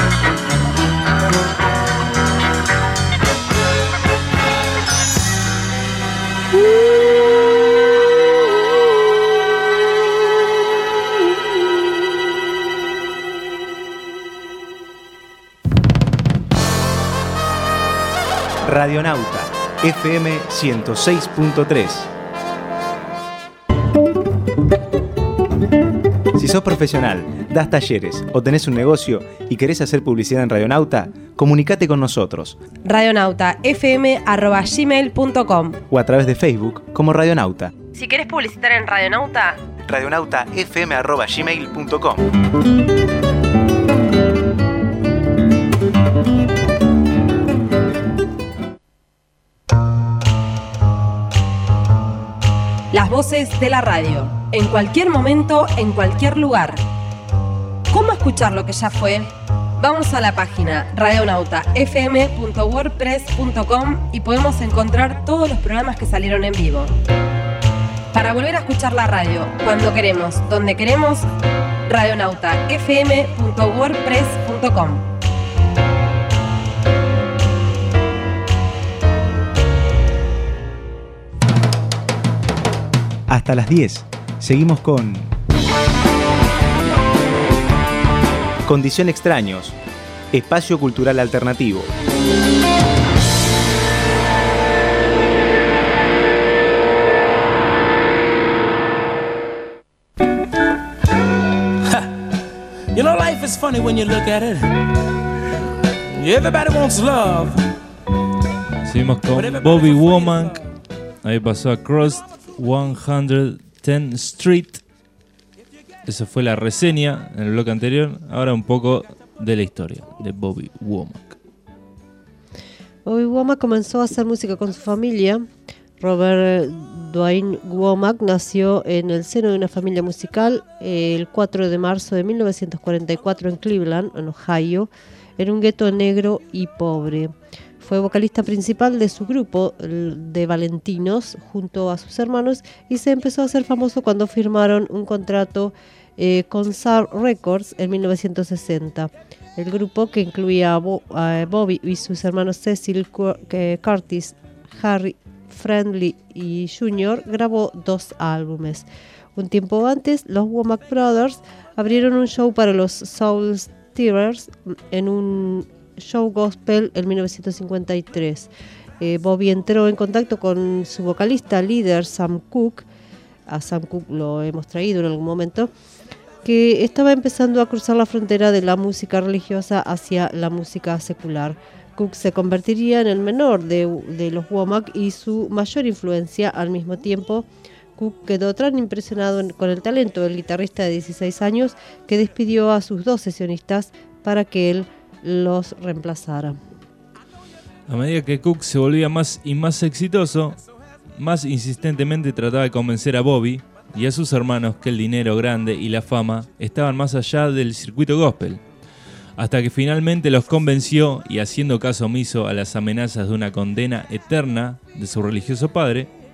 Radionauta, F M ciento seis punto tres. Si sos profesional, das talleres o tenés un negocio y querés hacer publicidad en Radionauta, comunicate con nosotros. radionauta f m arroba gmail punto com O a través de Facebook como Radionauta. Si querés publicitar en Radionauta, radionauta f m arroba gmail punto com. las voces de la radio, en cualquier momento, en cualquier lugar. ¿Cómo escuchar lo que ya fue? Vamos a la página radionauta f m punto wordpress punto com y podemos encontrar todos los programas que salieron en vivo. Para volver a escuchar la radio, cuando queremos, donde queremos, radionauta f m punto wordpress punto com. Hasta las diez. Seguimos con Condición Extraños, espacio cultural alternativo. You know, life is funny when you look at it. Everybody wants love. Seguimos con Bobby Womack. Ahí pasó Across one hundred tenth Street. Esa fue la reseña en el bloque anterior. Ahora un poco de la historia de Bobby Womack. Bobby Womack comenzó a hacer música con su familia. Robert Dwayne Womack nació en el seno de una familia musical el cuatro de marzo de mil novecientos cuarenta y cuatro en Cleveland, en Ohio, en un gueto negro y pobre. Fue vocalista principal de su grupo de Valentinos junto a sus hermanos y se empezó a hacer famoso cuando firmaron un contrato eh, con S A R Records en mil novecientos sesenta. El grupo, que incluía a, Bo a Bobby y sus hermanos Cecil Curtis, Harry Friendly y Junior, grabó dos álbumes. Un tiempo antes, los Womack Brothers abrieron un show para los Soul Stirrers en un show gospel en mil novecientos cincuenta y tres. Eh, Bobby entró en contacto con su vocalista líder Sam Cooke. A Sam Cooke lo hemos traído en algún momento, que estaba empezando a cruzar la frontera de la música religiosa hacia la música secular. Cooke se convertiría en el menor de, de los Womack y su mayor influencia al mismo tiempo. Cooke quedó tan impresionado en, con el talento del guitarrista de dieciséis años que despidió a sus dos sesionistas para que él los reemplazara. A medida que Cooke se volvía más y más exitoso, más insistentemente trataba de convencer a Bobby y a sus hermanos que el dinero grande y la fama estaban más allá del circuito gospel, hasta que finalmente los convenció y, haciendo caso omiso a las amenazas de una condena eterna de su religioso padre,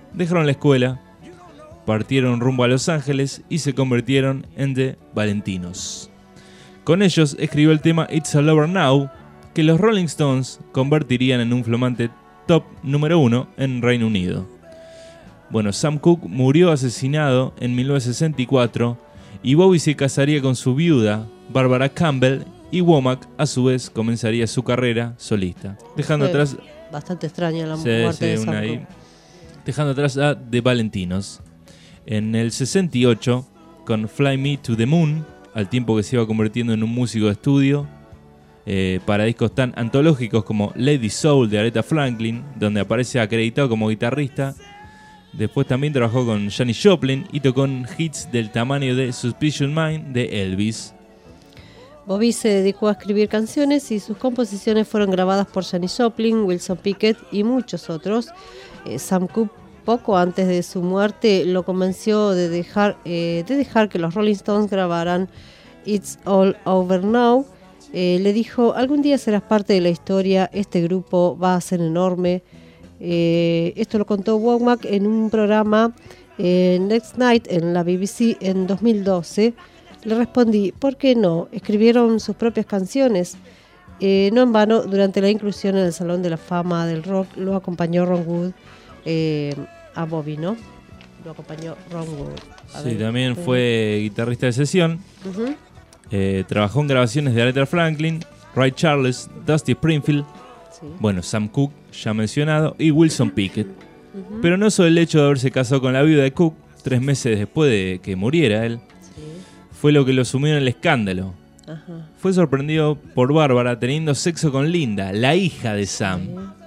dejaron la escuela, partieron rumbo a Los Ángeles y se convirtieron en The Valentinos. Con ellos escribió el tema It's All Over Now, que los Rolling Stones convertirían en un flamante top número uno en Reino Unido. Bueno, Sam Cooke murió asesinado en mil novecientos sesenta y cuatro y Bobby se casaría con su viuda, Barbara Campbell, y Womack a su vez comenzaría su carrera solista, dejando Fue atrás bastante extraña la Sí, muerte sí, de una Sam ahí. Cooke. Dejando atrás a The Valentinos. En el sesenta y ocho, con Fly Me to the Moon, al tiempo que se iba convirtiendo en un músico de estudio, eh, para discos tan antológicos como Lady Soul de Aretha Franklin, donde aparece acreditado como guitarrista. Después también trabajó con Janis Joplin y tocó en hits del tamaño de Suspicious Mind de Elvis. Bobby se dedicó a escribir canciones y sus composiciones fueron grabadas por Janis Joplin, Wilson Pickett y muchos otros. Eh, Sam Cooke, poco antes de su muerte, lo convenció de dejar, eh, de dejar que los Rolling Stones grabaran It's All Over Now. Eh, le dijo, algún día serás parte de la historia, este grupo va a ser enorme. Eh, esto lo contó Womack en un programa eh, Next Night en la B B C en dos mil doce. Le respondí, ¿por qué no? Escribieron sus propias canciones. Eh, no en vano, durante la inclusión en el Salón de la Fama del Rock, lo acompañó Ron Wood eh, a Bobby, ¿no? Lo acompañó Ron Wood. A Sí, ver, también eh, fue guitarrista de sesión. ujú. Eh, trabajó en grabaciones de Aretha Franklin, Ray Charles, Dusty Springfield, Sí. bueno, Sam Cooke, ya mencionado, y Wilson Pickett. Ujú. Pero no solo el hecho de haberse casado con la viuda de Cooke, tres meses después de que muriera él, fue lo que lo sumió en el escándalo. Ajá. Fue sorprendido por Bárbara teniendo sexo con Linda, la hija de Sam,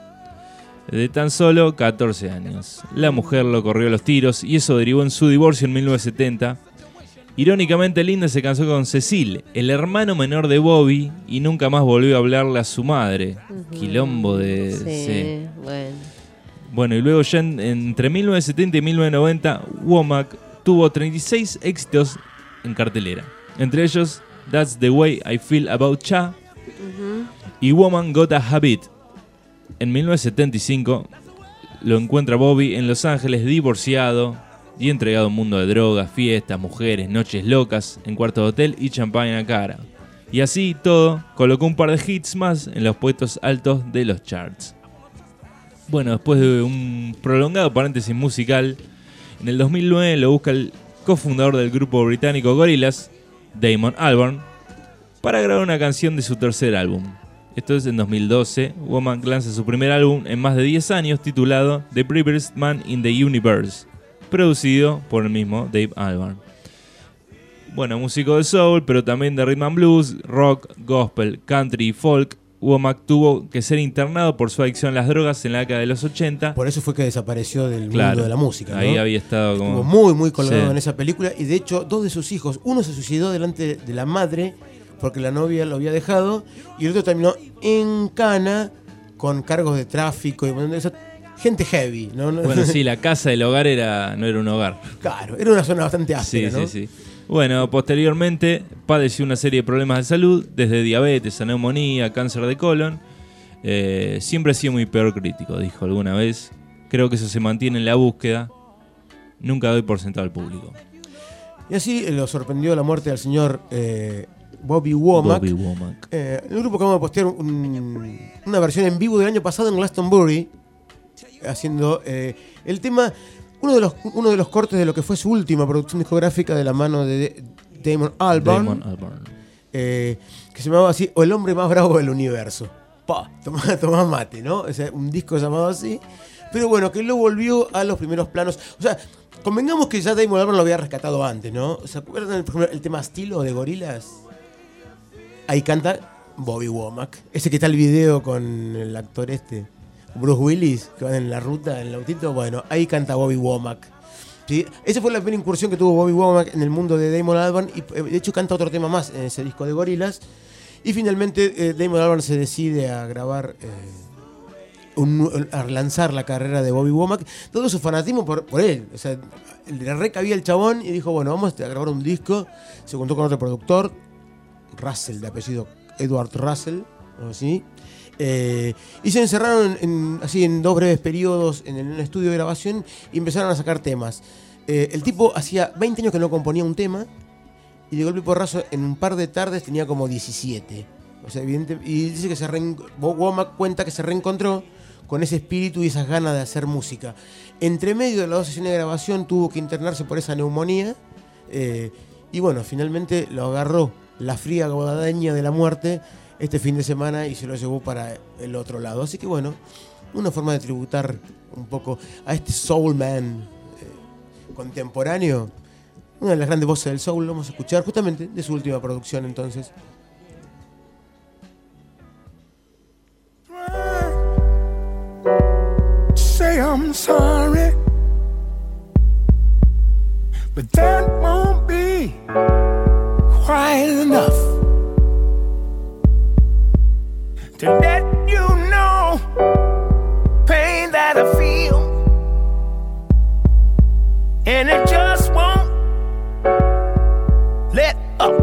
de tan solo catorce años. La mujer lo corrió a los tiros y eso derivó en su divorcio en mil novecientos setenta. Irónicamente, Linda se casó con Cecil, el hermano menor de Bobby, y nunca más volvió a hablarle a su madre. Quilombo de... Sí, sí. bueno. Bueno, y luego ya en- entre mil novecientos setenta y mil novecientos noventa, Womack tuvo treinta y seis éxitos en cartelera. Entre ellos, That's the Way I Feel About Cha Ujú. y Woman Got a Habit. En mil novecientos setenta y cinco lo encuentra Bobby en Los Ángeles divorciado y entregado a un mundo de drogas, fiestas, mujeres, noches locas, en cuartos de hotel y champán en la cara. Y así todo, colocó un par de hits más en los puestos altos de los charts. Bueno, después de un prolongado paréntesis musical, en el dos mil nueve lo busca el cofundador del grupo británico Gorillaz, Damon Albarn, para grabar una canción de su tercer álbum. Esto es en dos mil doce. Womack lanza su primer álbum en más de diez años, titulado The Bravest Man in the Universe, producido por el mismo Dave Albarn. Bueno, músico de soul, pero también de rhythm and blues, rock, gospel, country y folk. Womack tuvo que ser internado por su adicción a las drogas en la década de los ochenta. Por eso fue que desapareció del Claro, mundo de la música, ¿no? ahí había estado como... Estuvo muy, muy colgado Sí. en esa película. Y de hecho, dos de sus hijos, uno se suicidó delante de la madre porque la novia lo había dejado, y el otro terminó en cana con cargos de tráfico y un montón de eso. Gente heavy, ¿no? Bueno, sí, la casa del hogar era no era un hogar. Claro, era una zona bastante Sí, áspera, ¿no? sí, sí. Bueno, posteriormente padeció una serie de problemas de salud, desde diabetes a neumonía, cáncer de colon. Eh, siempre ha sido muy peor crítico, dijo alguna vez. Creo que eso se mantiene en la búsqueda. Nunca doy por sentado al público. Y así eh, lo sorprendió la muerte del señor eh, Bobby Womack. Bobby Womack. Eh, el grupo acaba de postear un- una versión en vivo del año pasado en Glastonbury, haciendo eh, el tema, uno de, los, uno de los cortes de lo que fue su última producción discográfica de la mano de Damon Albarn, Damon Albarn. eh, que se llamaba así, O el hombre más bravo del universo. Pa, tomá, tomá mate, ¿no? O sea, un disco llamado así. Pero bueno, que lo volvió a los primeros planos. O sea, convengamos que ya Damon Albarn lo había rescatado antes, ¿no? ¿Se acuerdan el, por ejemplo, el tema Estilo de Gorillaz? Ahí canta Bobby Womack. Ese que está el video con el actor este, Bruce Willis, que van en la ruta, en el autito. Bueno, ahí canta Bobby Womack. ¿Sí? Esa fue la primera incursión que tuvo Bobby Womack en el mundo de Damon Albarn. Y eh, de hecho canta otro tema más en ese disco de Gorillaz. Y finalmente eh, Damon Albarn se decide a grabar, eh, un- a lanzar la carrera de Bobby Womack. Todo su fanatismo por, por él. O sea, le recabía el chabón y dijo, bueno, vamos a grabar un disco. Se juntó con otro productor, Russell, de apellido Edward Russell, o así. Eh, y se encerraron en, así en dos breves periodos en el estudio de grabación y empezaron a sacar temas. Eh, el tipo hacía veinte años que no componía un tema y de golpe y porrazo en un par de tardes tenía como diecisiete. O sea, evidente, y dice que se reen, Womack cuenta que se reencontró con ese espíritu y esas ganas de hacer música. Entre medio de las dos sesiones de grabación tuvo que internarse por esa neumonía eh, y bueno, finalmente lo agarró la fría guadaña de la muerte este fin de semana y se lo llevó para el otro lado. Así que bueno, una forma de tributar un poco a este soul man eh, contemporáneo. Una de las grandes voces del soul, lo vamos a escuchar justamente de su última producción entonces. Say I'm sorry, but that won't be quite enough to let you know pain that I feel, and it just won't let up.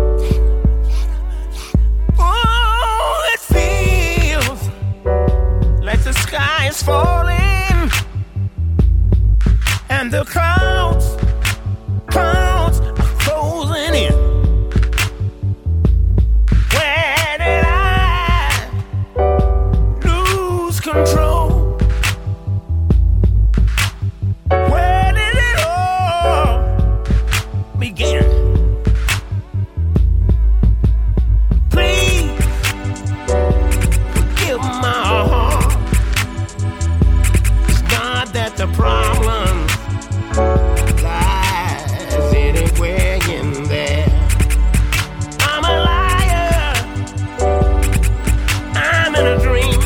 Oh, it feels like the sky is falling and the clouds, clouds are closing in. Where did I lose control? Where did it all begin? Please forgive my heart. It's not that the problem lies anywhere in there. I'm a liar, I'm in a dream,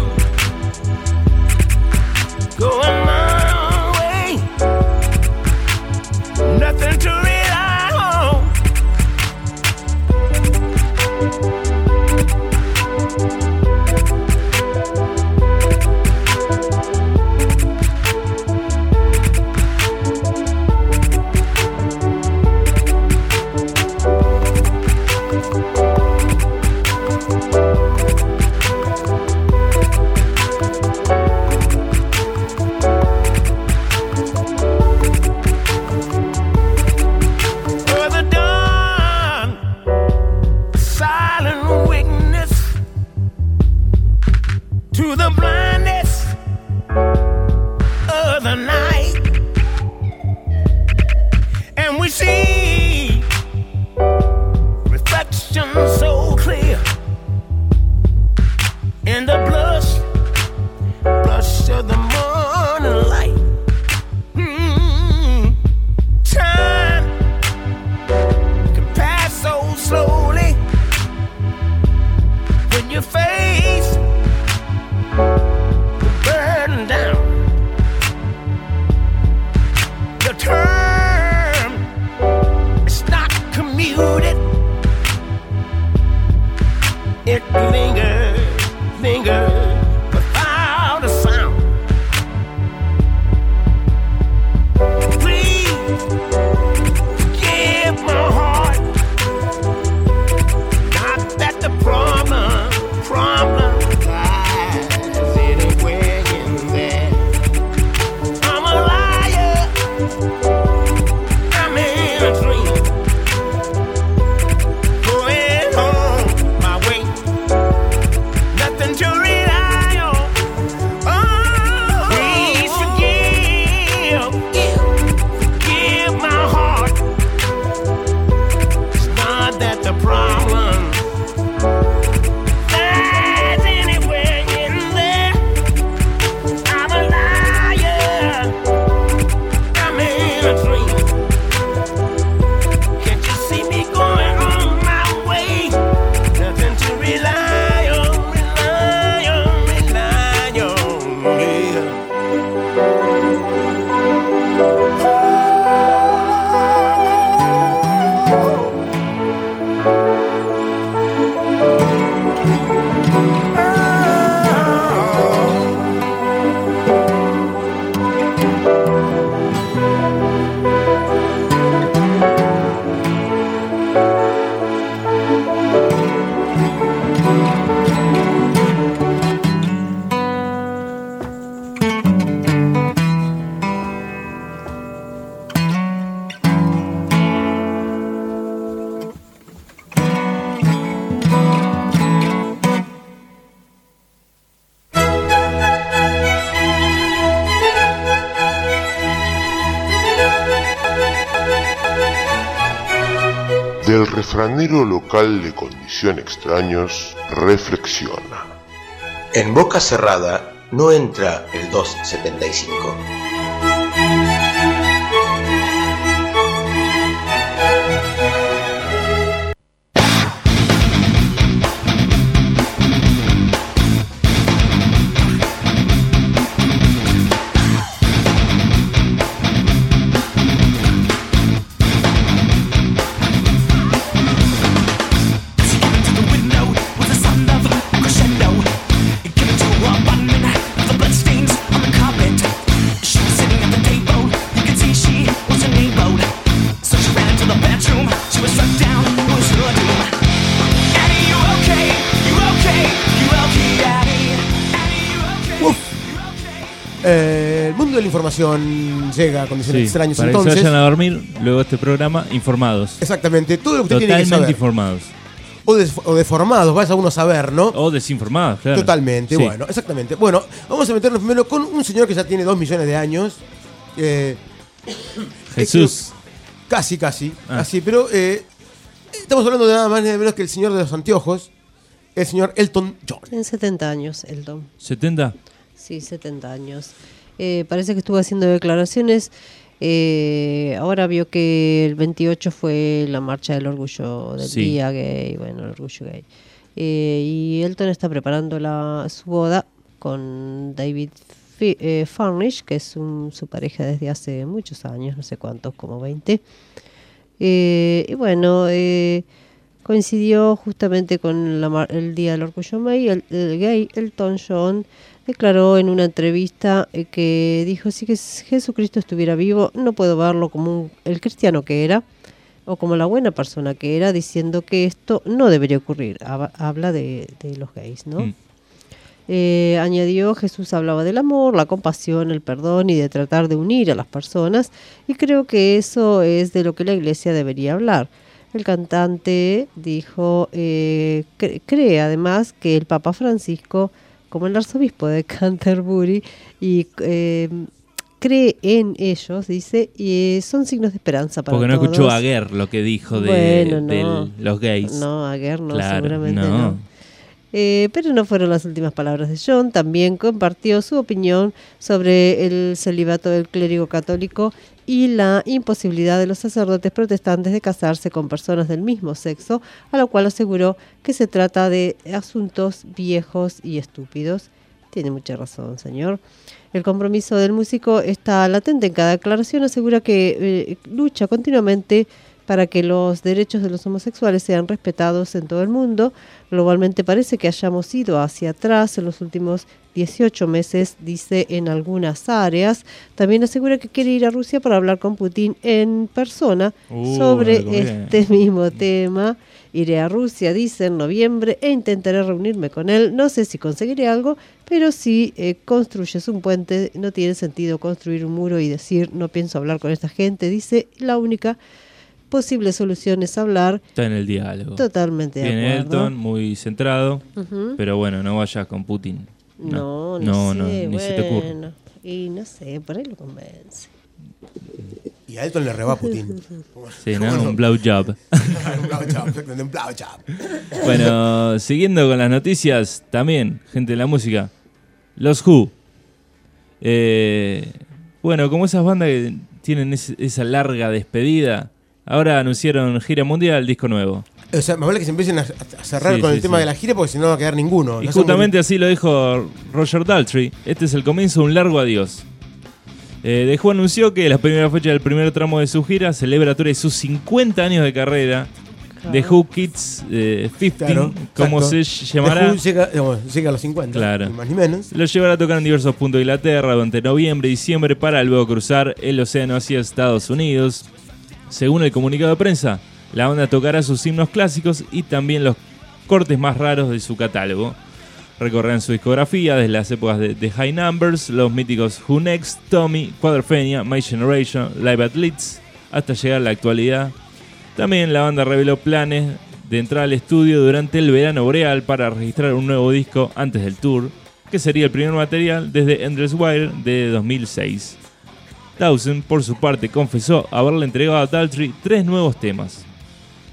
going my way, nothing to rely on. For the dawn, silent witness to the blindness of the night, and we see reflection so clear in the blush, blush of the morning light. Mm, time can pass so slowly when you face the burden down. The term is not commuted, it lingers, lingers without a sound. Please forgive my heart. Not that the problem, problem lies anywhere in there. I'm a liar, I'm in a dream, going on my way, nothing to rely on. Oh, please forgive, forgive my heart. It's not that the problem lies anywhere in there. I'm a liar, I'm in a dream. Can't you see me going on my way? Nothing to rely on, rely on, rely on, yeah. el refranero local de Condición Extraños reflexiona. En boca cerrada no entra el doscientos setenta y cinco. Eh, el mundo de la información llega a Condiciones Sí, Extrañas, para entonces. que se vayan a dormir luego de este programa informados. Exactamente, todo lo que usted tiene que Totalmente saber. informados. O, des- o deformados, vaya uno a saber, ¿no? O desinformados, claro. Totalmente, Sí. bueno, exactamente. Bueno, vamos a meternos primero con un señor que ya tiene dos millones de años. eh, Jesús. eh, Casi, casi, Ah. casi, pero eh, estamos hablando de nada más ni nada menos que el señor de los anteojos, el señor Elton John. Tiene setenta años, Elton. ¿setenta? Sí, setenta años. Eh, parece que estuvo haciendo declaraciones. Eh, ahora vio que el veintiocho fue la marcha del orgullo del Sí. día gay, bueno, el orgullo gay. Eh, y Elton está preparando la, su boda con David Fi- eh, Furnish, que es un- su pareja desde hace muchos años, no sé cuántos, como veinte. Eh, y bueno, eh, coincidió justamente con la mar- el Día del Orgullo Gay. El, el gay Elton John declaró en una entrevista eh, que dijo: si que Jesucristo estuviera vivo, no puedo verlo como un- el cristiano que era o como la buena persona que era, diciendo que esto no debería ocurrir. Hab- Habla de, de los gays, ¿no? Mm. Eh, añadió: Jesús hablaba del amor, la compasión, el perdón y de tratar de unir a las personas, y creo que eso es de lo que la iglesia debería hablar. El cantante dijo, eh, cre- cree además que el Papa Francisco, como el arzobispo de Canterbury, y eh, cree en ellos, dice, y eh, son signos de esperanza para Porque no todos. escuchó a Guerre lo que dijo de, Bueno, no. de los gays. No, a Guerre no, Claro, seguramente no. no. Eh, pero no fueron las últimas palabras de John. También compartió su opinión sobre el celibato del clérigo católico y la imposibilidad de los sacerdotes protestantes de casarse con personas del mismo sexo, a lo cual aseguró que se trata de asuntos viejos y estúpidos. Tiene mucha razón, señor. El compromiso del músico está latente en cada declaración. Asegura que eh, lucha continuamente para que los derechos de los homosexuales sean respetados en todo el mundo. Globalmente parece que hayamos ido hacia atrás en los últimos dieciocho meses, dice, en algunas áreas. También asegura que quiere ir a Rusia para hablar con Putin en persona Uh, sobre algo bien. este mismo tema. Iré a Rusia, dice, en noviembre e intentaré reunirme con él. No sé si conseguiré algo, pero si eh, construyes un puente, no tiene sentido construir un muro y decir no pienso hablar con esta gente. Dice, la única posible solución es hablar. Está en el diálogo. Totalmente de Viene acuerdo. Elton, muy centrado, Ujú. pero bueno, no vayas con Putin. No, no, no, sé, no, ni se te ocurre. bueno. Y no sé, por ahí lo convence. Y a Elton le reba a Putin. Sí, ¿no? Un blowjob. Un blowjob, exactamente, un blowjob. Bueno, siguiendo con las noticias, también, gente de la música, los Who. Eh, bueno, como esas bandas que tienen ese- esa larga despedida, ahora anunciaron gira mundial, disco nuevo. O sea, más vale que se empiecen a, a cerrar Sí, con sí, el tema sí. de la gira porque si no no va a quedar ninguno. Y No son justamente así lo dijo Roger Daltrey. Este es el comienzo de un largo adiós. Eh, The Who anunció que la primera fecha del primer tramo de su gira, celebratoria de sus cincuenta años de carrera, The Who Kids eh, cincuenta, Claro, como exacto. se llamará. The Who llega, digamos, llega a los cincuenta, Claro. ni más ni menos. Los llevará a tocar en diversos puntos de Inglaterra durante noviembre y diciembre para luego cruzar el océano hacia Estados Unidos. Según el comunicado de prensa, la banda tocará sus himnos clásicos y también los cortes más raros de su catálogo. Recorrerán su discografía desde las épocas de The High Numbers, los míticos Who Next, Tommy, Quadrophenia, My Generation, Live at Leeds, hasta llegar a la actualidad. También la banda reveló planes de entrar al estudio durante el verano boreal para registrar un nuevo disco antes del tour, que sería el primer material desde Endless Wire de dos mil seis. Dawson, por su parte, confesó haberle entregado a Daltrey tres nuevos temas.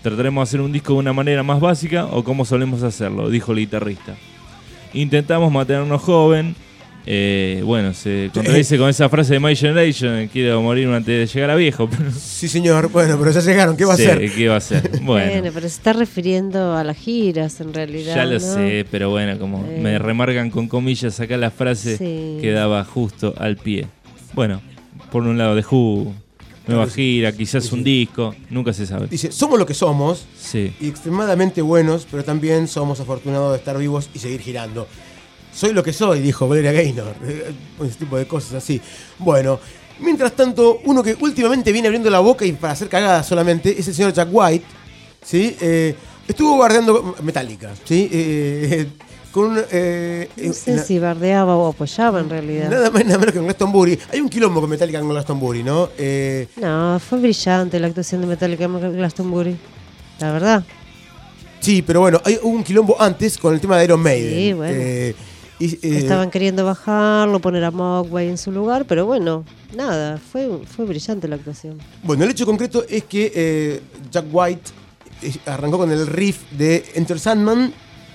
Trataremos de hacer un disco de una manera más básica o como solemos hacerlo, dijo el guitarrista. Intentamos mantenernos joven. Eh, bueno, se contradice con esa frase de My Generation, quiero morir antes de llegar a viejo. Sí, señor, bueno, pero ya llegaron, ¿qué va sí, a hacer? ¿Qué va a hacer? Bueno, Bueno, pero se está refiriendo a las giras en realidad. ya lo ¿no? sé, pero bueno, como Eh. me remarcan con comillas acá la frase, Sí. quedaba justo al pie. Bueno, por un lado The Who, nueva gira, quizás un disco, nunca se sabe. Dice, somos lo que somos, Sí. y extremadamente buenos, pero también somos afortunados de estar vivos y seguir girando. Soy lo que soy, dijo Gloria Gaynor. Ese tipo de cosas así. Bueno, mientras tanto, uno que últimamente viene abriendo la boca y para hacer cagadas solamente es el señor Jack White. ¿Sí? Eh, estuvo guardando Metallica. ¿Sí? Eh, con un, eh, No sé una- si bardeaba o apoyaba en realidad. nada más y nada menos que con Glastonbury. Hay un quilombo con Metallica con Glastonbury, ¿no? Eh, No, fue brillante la actuación de Metallica en Glastonbury. La verdad. sí, pero bueno, hay hubo un quilombo antes con el tema de Iron Maiden. Sí, bueno. Eh, y, eh, Estaban queriendo bajarlo, poner a Mogwai en su lugar, pero bueno, nada, fue, fue brillante la actuación. Bueno, el hecho concreto es que eh, Jack White eh, arrancó con el riff de Enter Sandman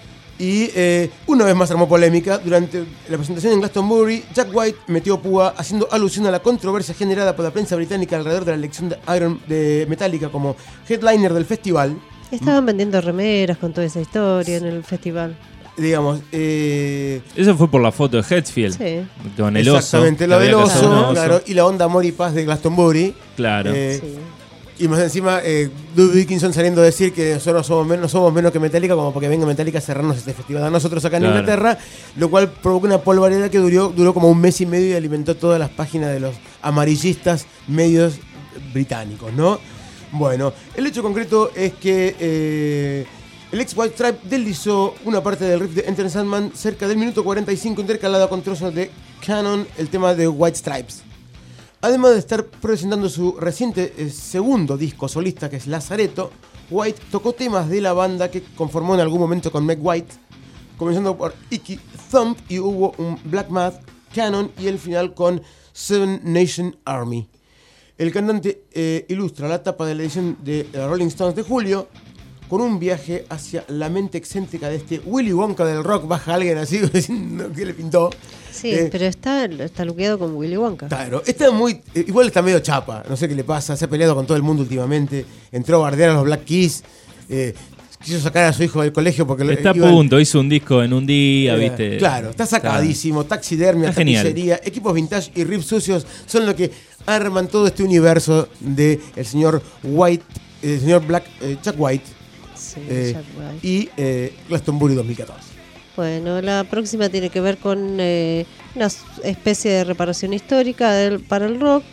y eh, una vez más armó polémica. Durante la presentación en Glastonbury, Jack White metió púa haciendo alusión a la controversia generada por la prensa británica alrededor de la elección de Iron de Metallica como headliner del festival. Estaban vendiendo remeras con toda esa historia en el festival. Digamos, eh, Eso fue por la foto de Hetfield. Sí. Con el oso. exactamente, lo que del había cazado un oso, oso. claro, y la onda amor y paz de Glastonbury. Claro. Eh, Sí. Y más encima, eh, Duke Dickinson saliendo a decir que nosotros somos menos, somos menos que Metallica, como porque venga Metallica a cerrarnos este festival a nosotros acá en Claro. Inglaterra, lo cual provocó una polvareda que duró, duró como un mes y medio y alimentó todas las páginas de los amarillistas medios británicos, ¿no? Bueno, el hecho concreto es que eh, el ex White Stripe deslizó una parte del riff de Enter Sandman cerca del minuto cuarenta y cinco intercalada con trozos de Canon, el tema de White Stripes. Además de estar presentando su reciente eh, segundo disco solista, que es Lazareto, White tocó temas de la banda que conformó en algún momento con Meg White, comenzando por Icky Thump, y hubo un Black Math, Canon y el final con Seven Nation Army. El cantante eh, ilustra la tapa de la edición de eh, Rolling Stones de julio con un viaje hacia la mente excéntrica de este Willy Wonka del rock. Baja alguien así diciendo que le pintó. Sí, Eh, pero está, está luqueado con Willy Wonka. Claro, está muy. eh, igual está medio chapa, no sé qué le pasa, se ha peleado con todo el mundo últimamente, entró a bardear a los Black Keys, eh, quiso sacar a su hijo del colegio porque Está a iban- punto, hizo un disco en un día, eh, ¿viste? Claro, está sacadísimo, taxidermia, Está genial. tapicería, equipos vintage y riffs sucios son lo que arman todo este universo de el señor White, el señor Black, eh, Jack White, Sí, eh, Jack White. y eh, Glastonbury dos mil catorce. Bueno, la próxima tiene que ver con eh, una especie de reparación histórica del- para el rock.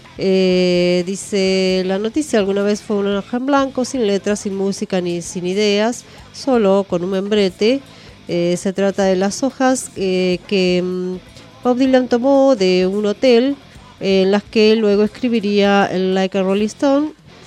Eh, dice la noticia, alguna vez fue una hoja en blanco, sin letras, sin música ni sin ideas, solo con un membrete. Eh, se trata de las hojas eh, que mm, Bob Dylan tomó de un hotel, en las que luego escribiría el Like a Rolling Stone.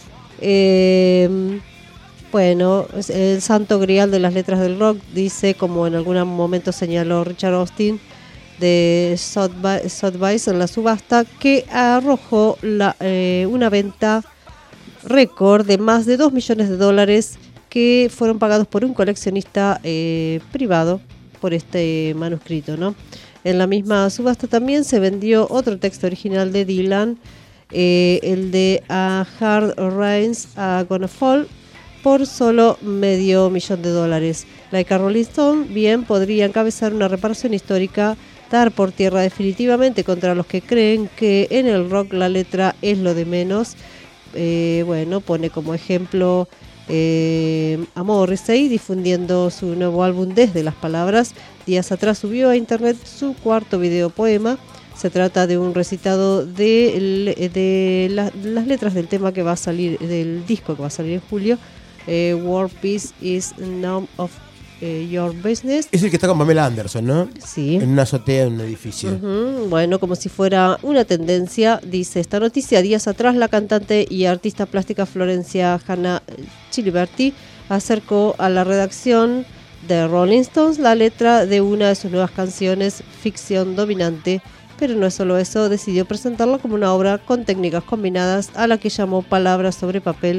Eh, Bueno, es el santo grial de las letras del rock, dice, como en algún momento señaló Richard Austin de Sotheby's Sotheby's en la subasta, que arrojó la, eh, una venta récord de más de dos millones de dólares que fueron pagados por un coleccionista eh, privado por este manuscrito, ¿no? En la misma subasta también se vendió otro texto original de Dylan, eh, el de A Hard Rain's a Gonna Fall, por solo medio millón de dólares. Like a Rolling Stone bien podría encabezar una reparación histórica, dar por tierra definitivamente contra los que creen que en el rock la letra es lo de menos. Eh, bueno, pone como ejemplo eh, a Morrissey difundiendo su nuevo álbum Desde las Palabras. Días atrás subió a internet su cuarto video poema. Se trata de un recitado de, de la, las letras del tema que va a salir, del disco que va a salir en julio. Eh, World Peace is none of eh, your business. Es el que está con Pamela Anderson, ¿no? Sí. En una azotea en un edificio. Ujú, bueno, como si fuera una tendencia, dice esta noticia. Días atrás, la cantante y artista plástica Florencia Hanna Chiliberti acercó a la redacción de Rolling Stones la letra de una de sus nuevas canciones, Ficción Dominante. Pero no es solo eso, decidió presentarla como una obra con técnicas combinadas a la que llamó Palabras sobre papel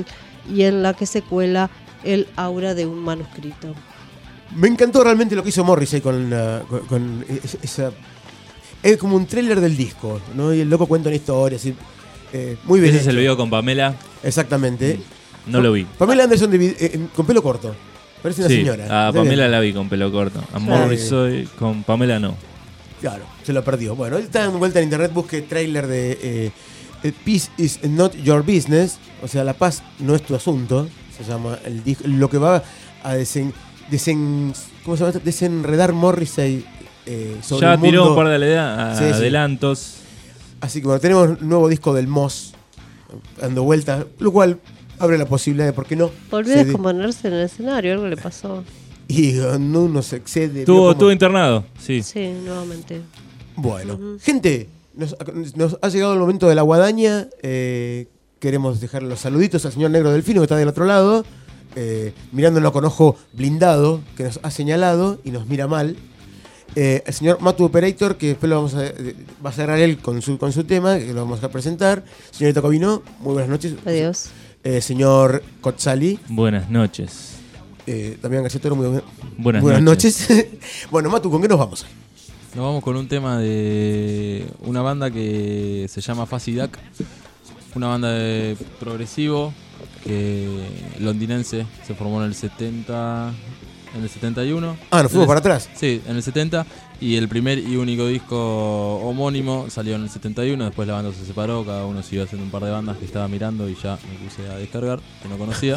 y en la que se cuela el aura de un manuscrito. Me encantó realmente lo que hizo Morrissey con, uh, con, con esa... Es como un tráiler del disco, ¿no? Y el loco cuenta una historia, así, eh, muy bien. Ese es hecho. el video con Pamela. Exactamente. No lo vi. Pamela Anderson de, eh, con pelo corto. Parece una sí, señora. a Pamela bien. La vi con pelo corto. A Claro. Morrissey con Pamela no. Claro, se lo perdió. Bueno, está dando vuelta en internet, busque tráiler de eh, Peace is not your business. O sea, la paz no es tu asunto. Se llama el disco. Lo que va a desen, desen, ¿cómo se llama? desenredar Morrissey eh, sobre ya el mundo. tiró un par de aleda- Sí, sí. adelantos. Así que bueno, tenemos un nuevo disco del Moss dando vueltas, lo cual abre la posibilidad de por qué no. Volvió a Se de- descomponerse en el escenario, algo le pasó. Y uh, no uno se excede. Tuvo, vio cómo- tuvo internado, sí. Sí, nuevamente. Bueno, Ujú. gente, nos, nos ha llegado el momento de la guadaña. Eh, queremos dejarle los saluditos al señor Negro Delfino que está del otro lado, eh, mirándonos con ojo blindado, que nos ha señalado y nos mira mal. Eh, el señor Matu Operator, que después lo vamos a, eh, va a cerrar él con su, con su tema, que lo vamos a presentar. Señorita Covino, muy buenas noches. Adiós. Eh, señor Cotzali. Buenas noches. Eh, también García Toro, muy bu- Buenas buenas noches. noches. Bueno, Matu, ¿con qué nos vamos? Nos vamos con un tema de una banda que se llama Fuzzy Duck. Una banda de progresivo que londinense, se formó en el setenta, en el setenta y uno. Ah, nos fuimos En el- para atrás. Sí, en el setenta. Y el primer y único disco homónimo salió en el setenta y uno. Después la banda se separó, cada uno siguió haciendo un par de bandas que estaba mirando y ya me puse a descargar, que no conocía.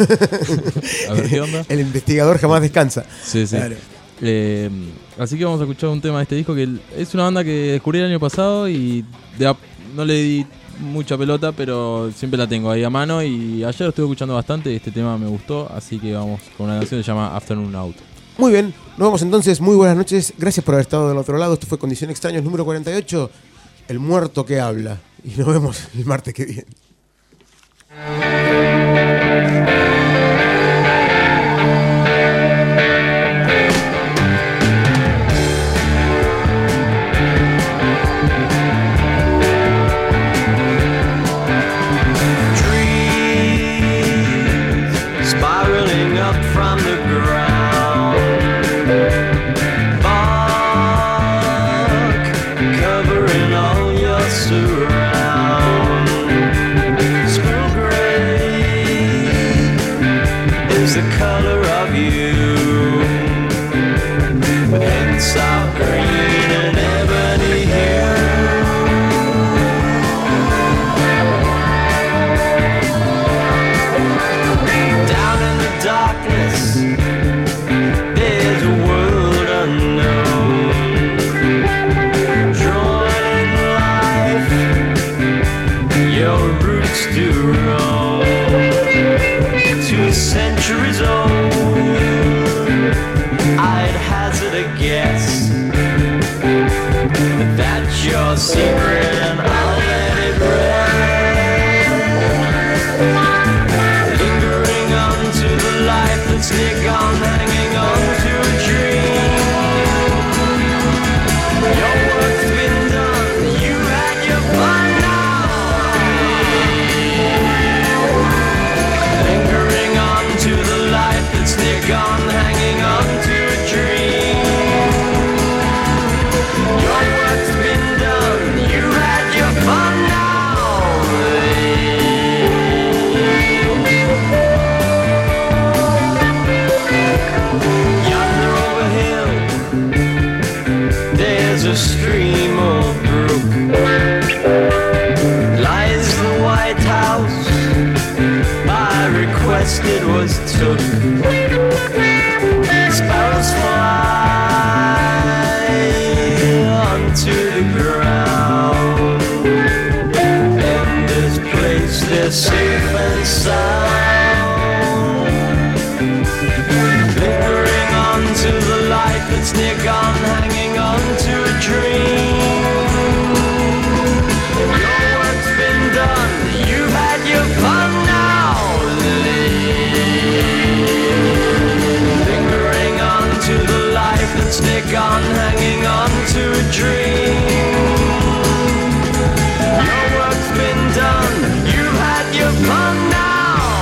A ver qué onda. El investigador jamás descansa. Sí, sí. Claro. Eh, así que vamos a escuchar un tema de este disco que es una banda que descubrí el año pasado y de a- no le di mucha pelota, pero siempre la tengo ahí a mano y ayer lo estuve escuchando bastante y este tema me gustó, así que vamos con una canción que se llama Afternoon Out. Muy bien, nos vamos entonces, muy buenas noches, gracias por haber estado del otro lado, esto fue Condición Extraños número cuarenta y ocho, El Muerto que Habla, y nos vemos el martes que viene. Spiraling up from the ground, bark covering all your surround. Squirrel gray is the color of you, with hints of green and ebony hue. Down in the darkness, there's a world unknown. Drawn in life, your roots do roam. Two centuries old, I'd hazard a guess that that's your secret and I'll let it rest. Lingering on to the life that's near gone, hanging on to a dream. Your work's been done, you had your fun now. Lingering on to the life that's near gone, hanging on to a dream. Your work's been done, you had your fun now. Yonder over hill, there's a stream or brook. Lies the White House, my request it was took. Sparrows fly onto the ground. In this place they're safe and sound. Lingering on to the light that's near gone, hanging on to a dream. Your work's been done, you've had your fun now. Lingering on to the life that's near gone, hanging on to a dream. Your work's been done, you've had your fun now.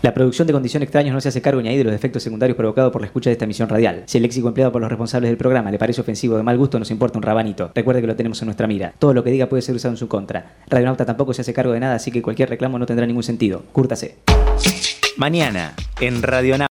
La producción de Condición Extraños no se hace cargo ni ahí de los defectos secundarios provocados por la escucha de esta emisión radial. Si el léxico empleado por los responsables del programa le parece ofensivo o de mal gusto, nos importa un rabanito. Recuerde que lo tenemos en nuestra mira. Todo lo que diga puede ser usado en su contra. Radionauta tampoco se hace cargo de nada, así que cualquier reclamo no tendrá ningún sentido. Cúrtase. Mañana, en Radionauta.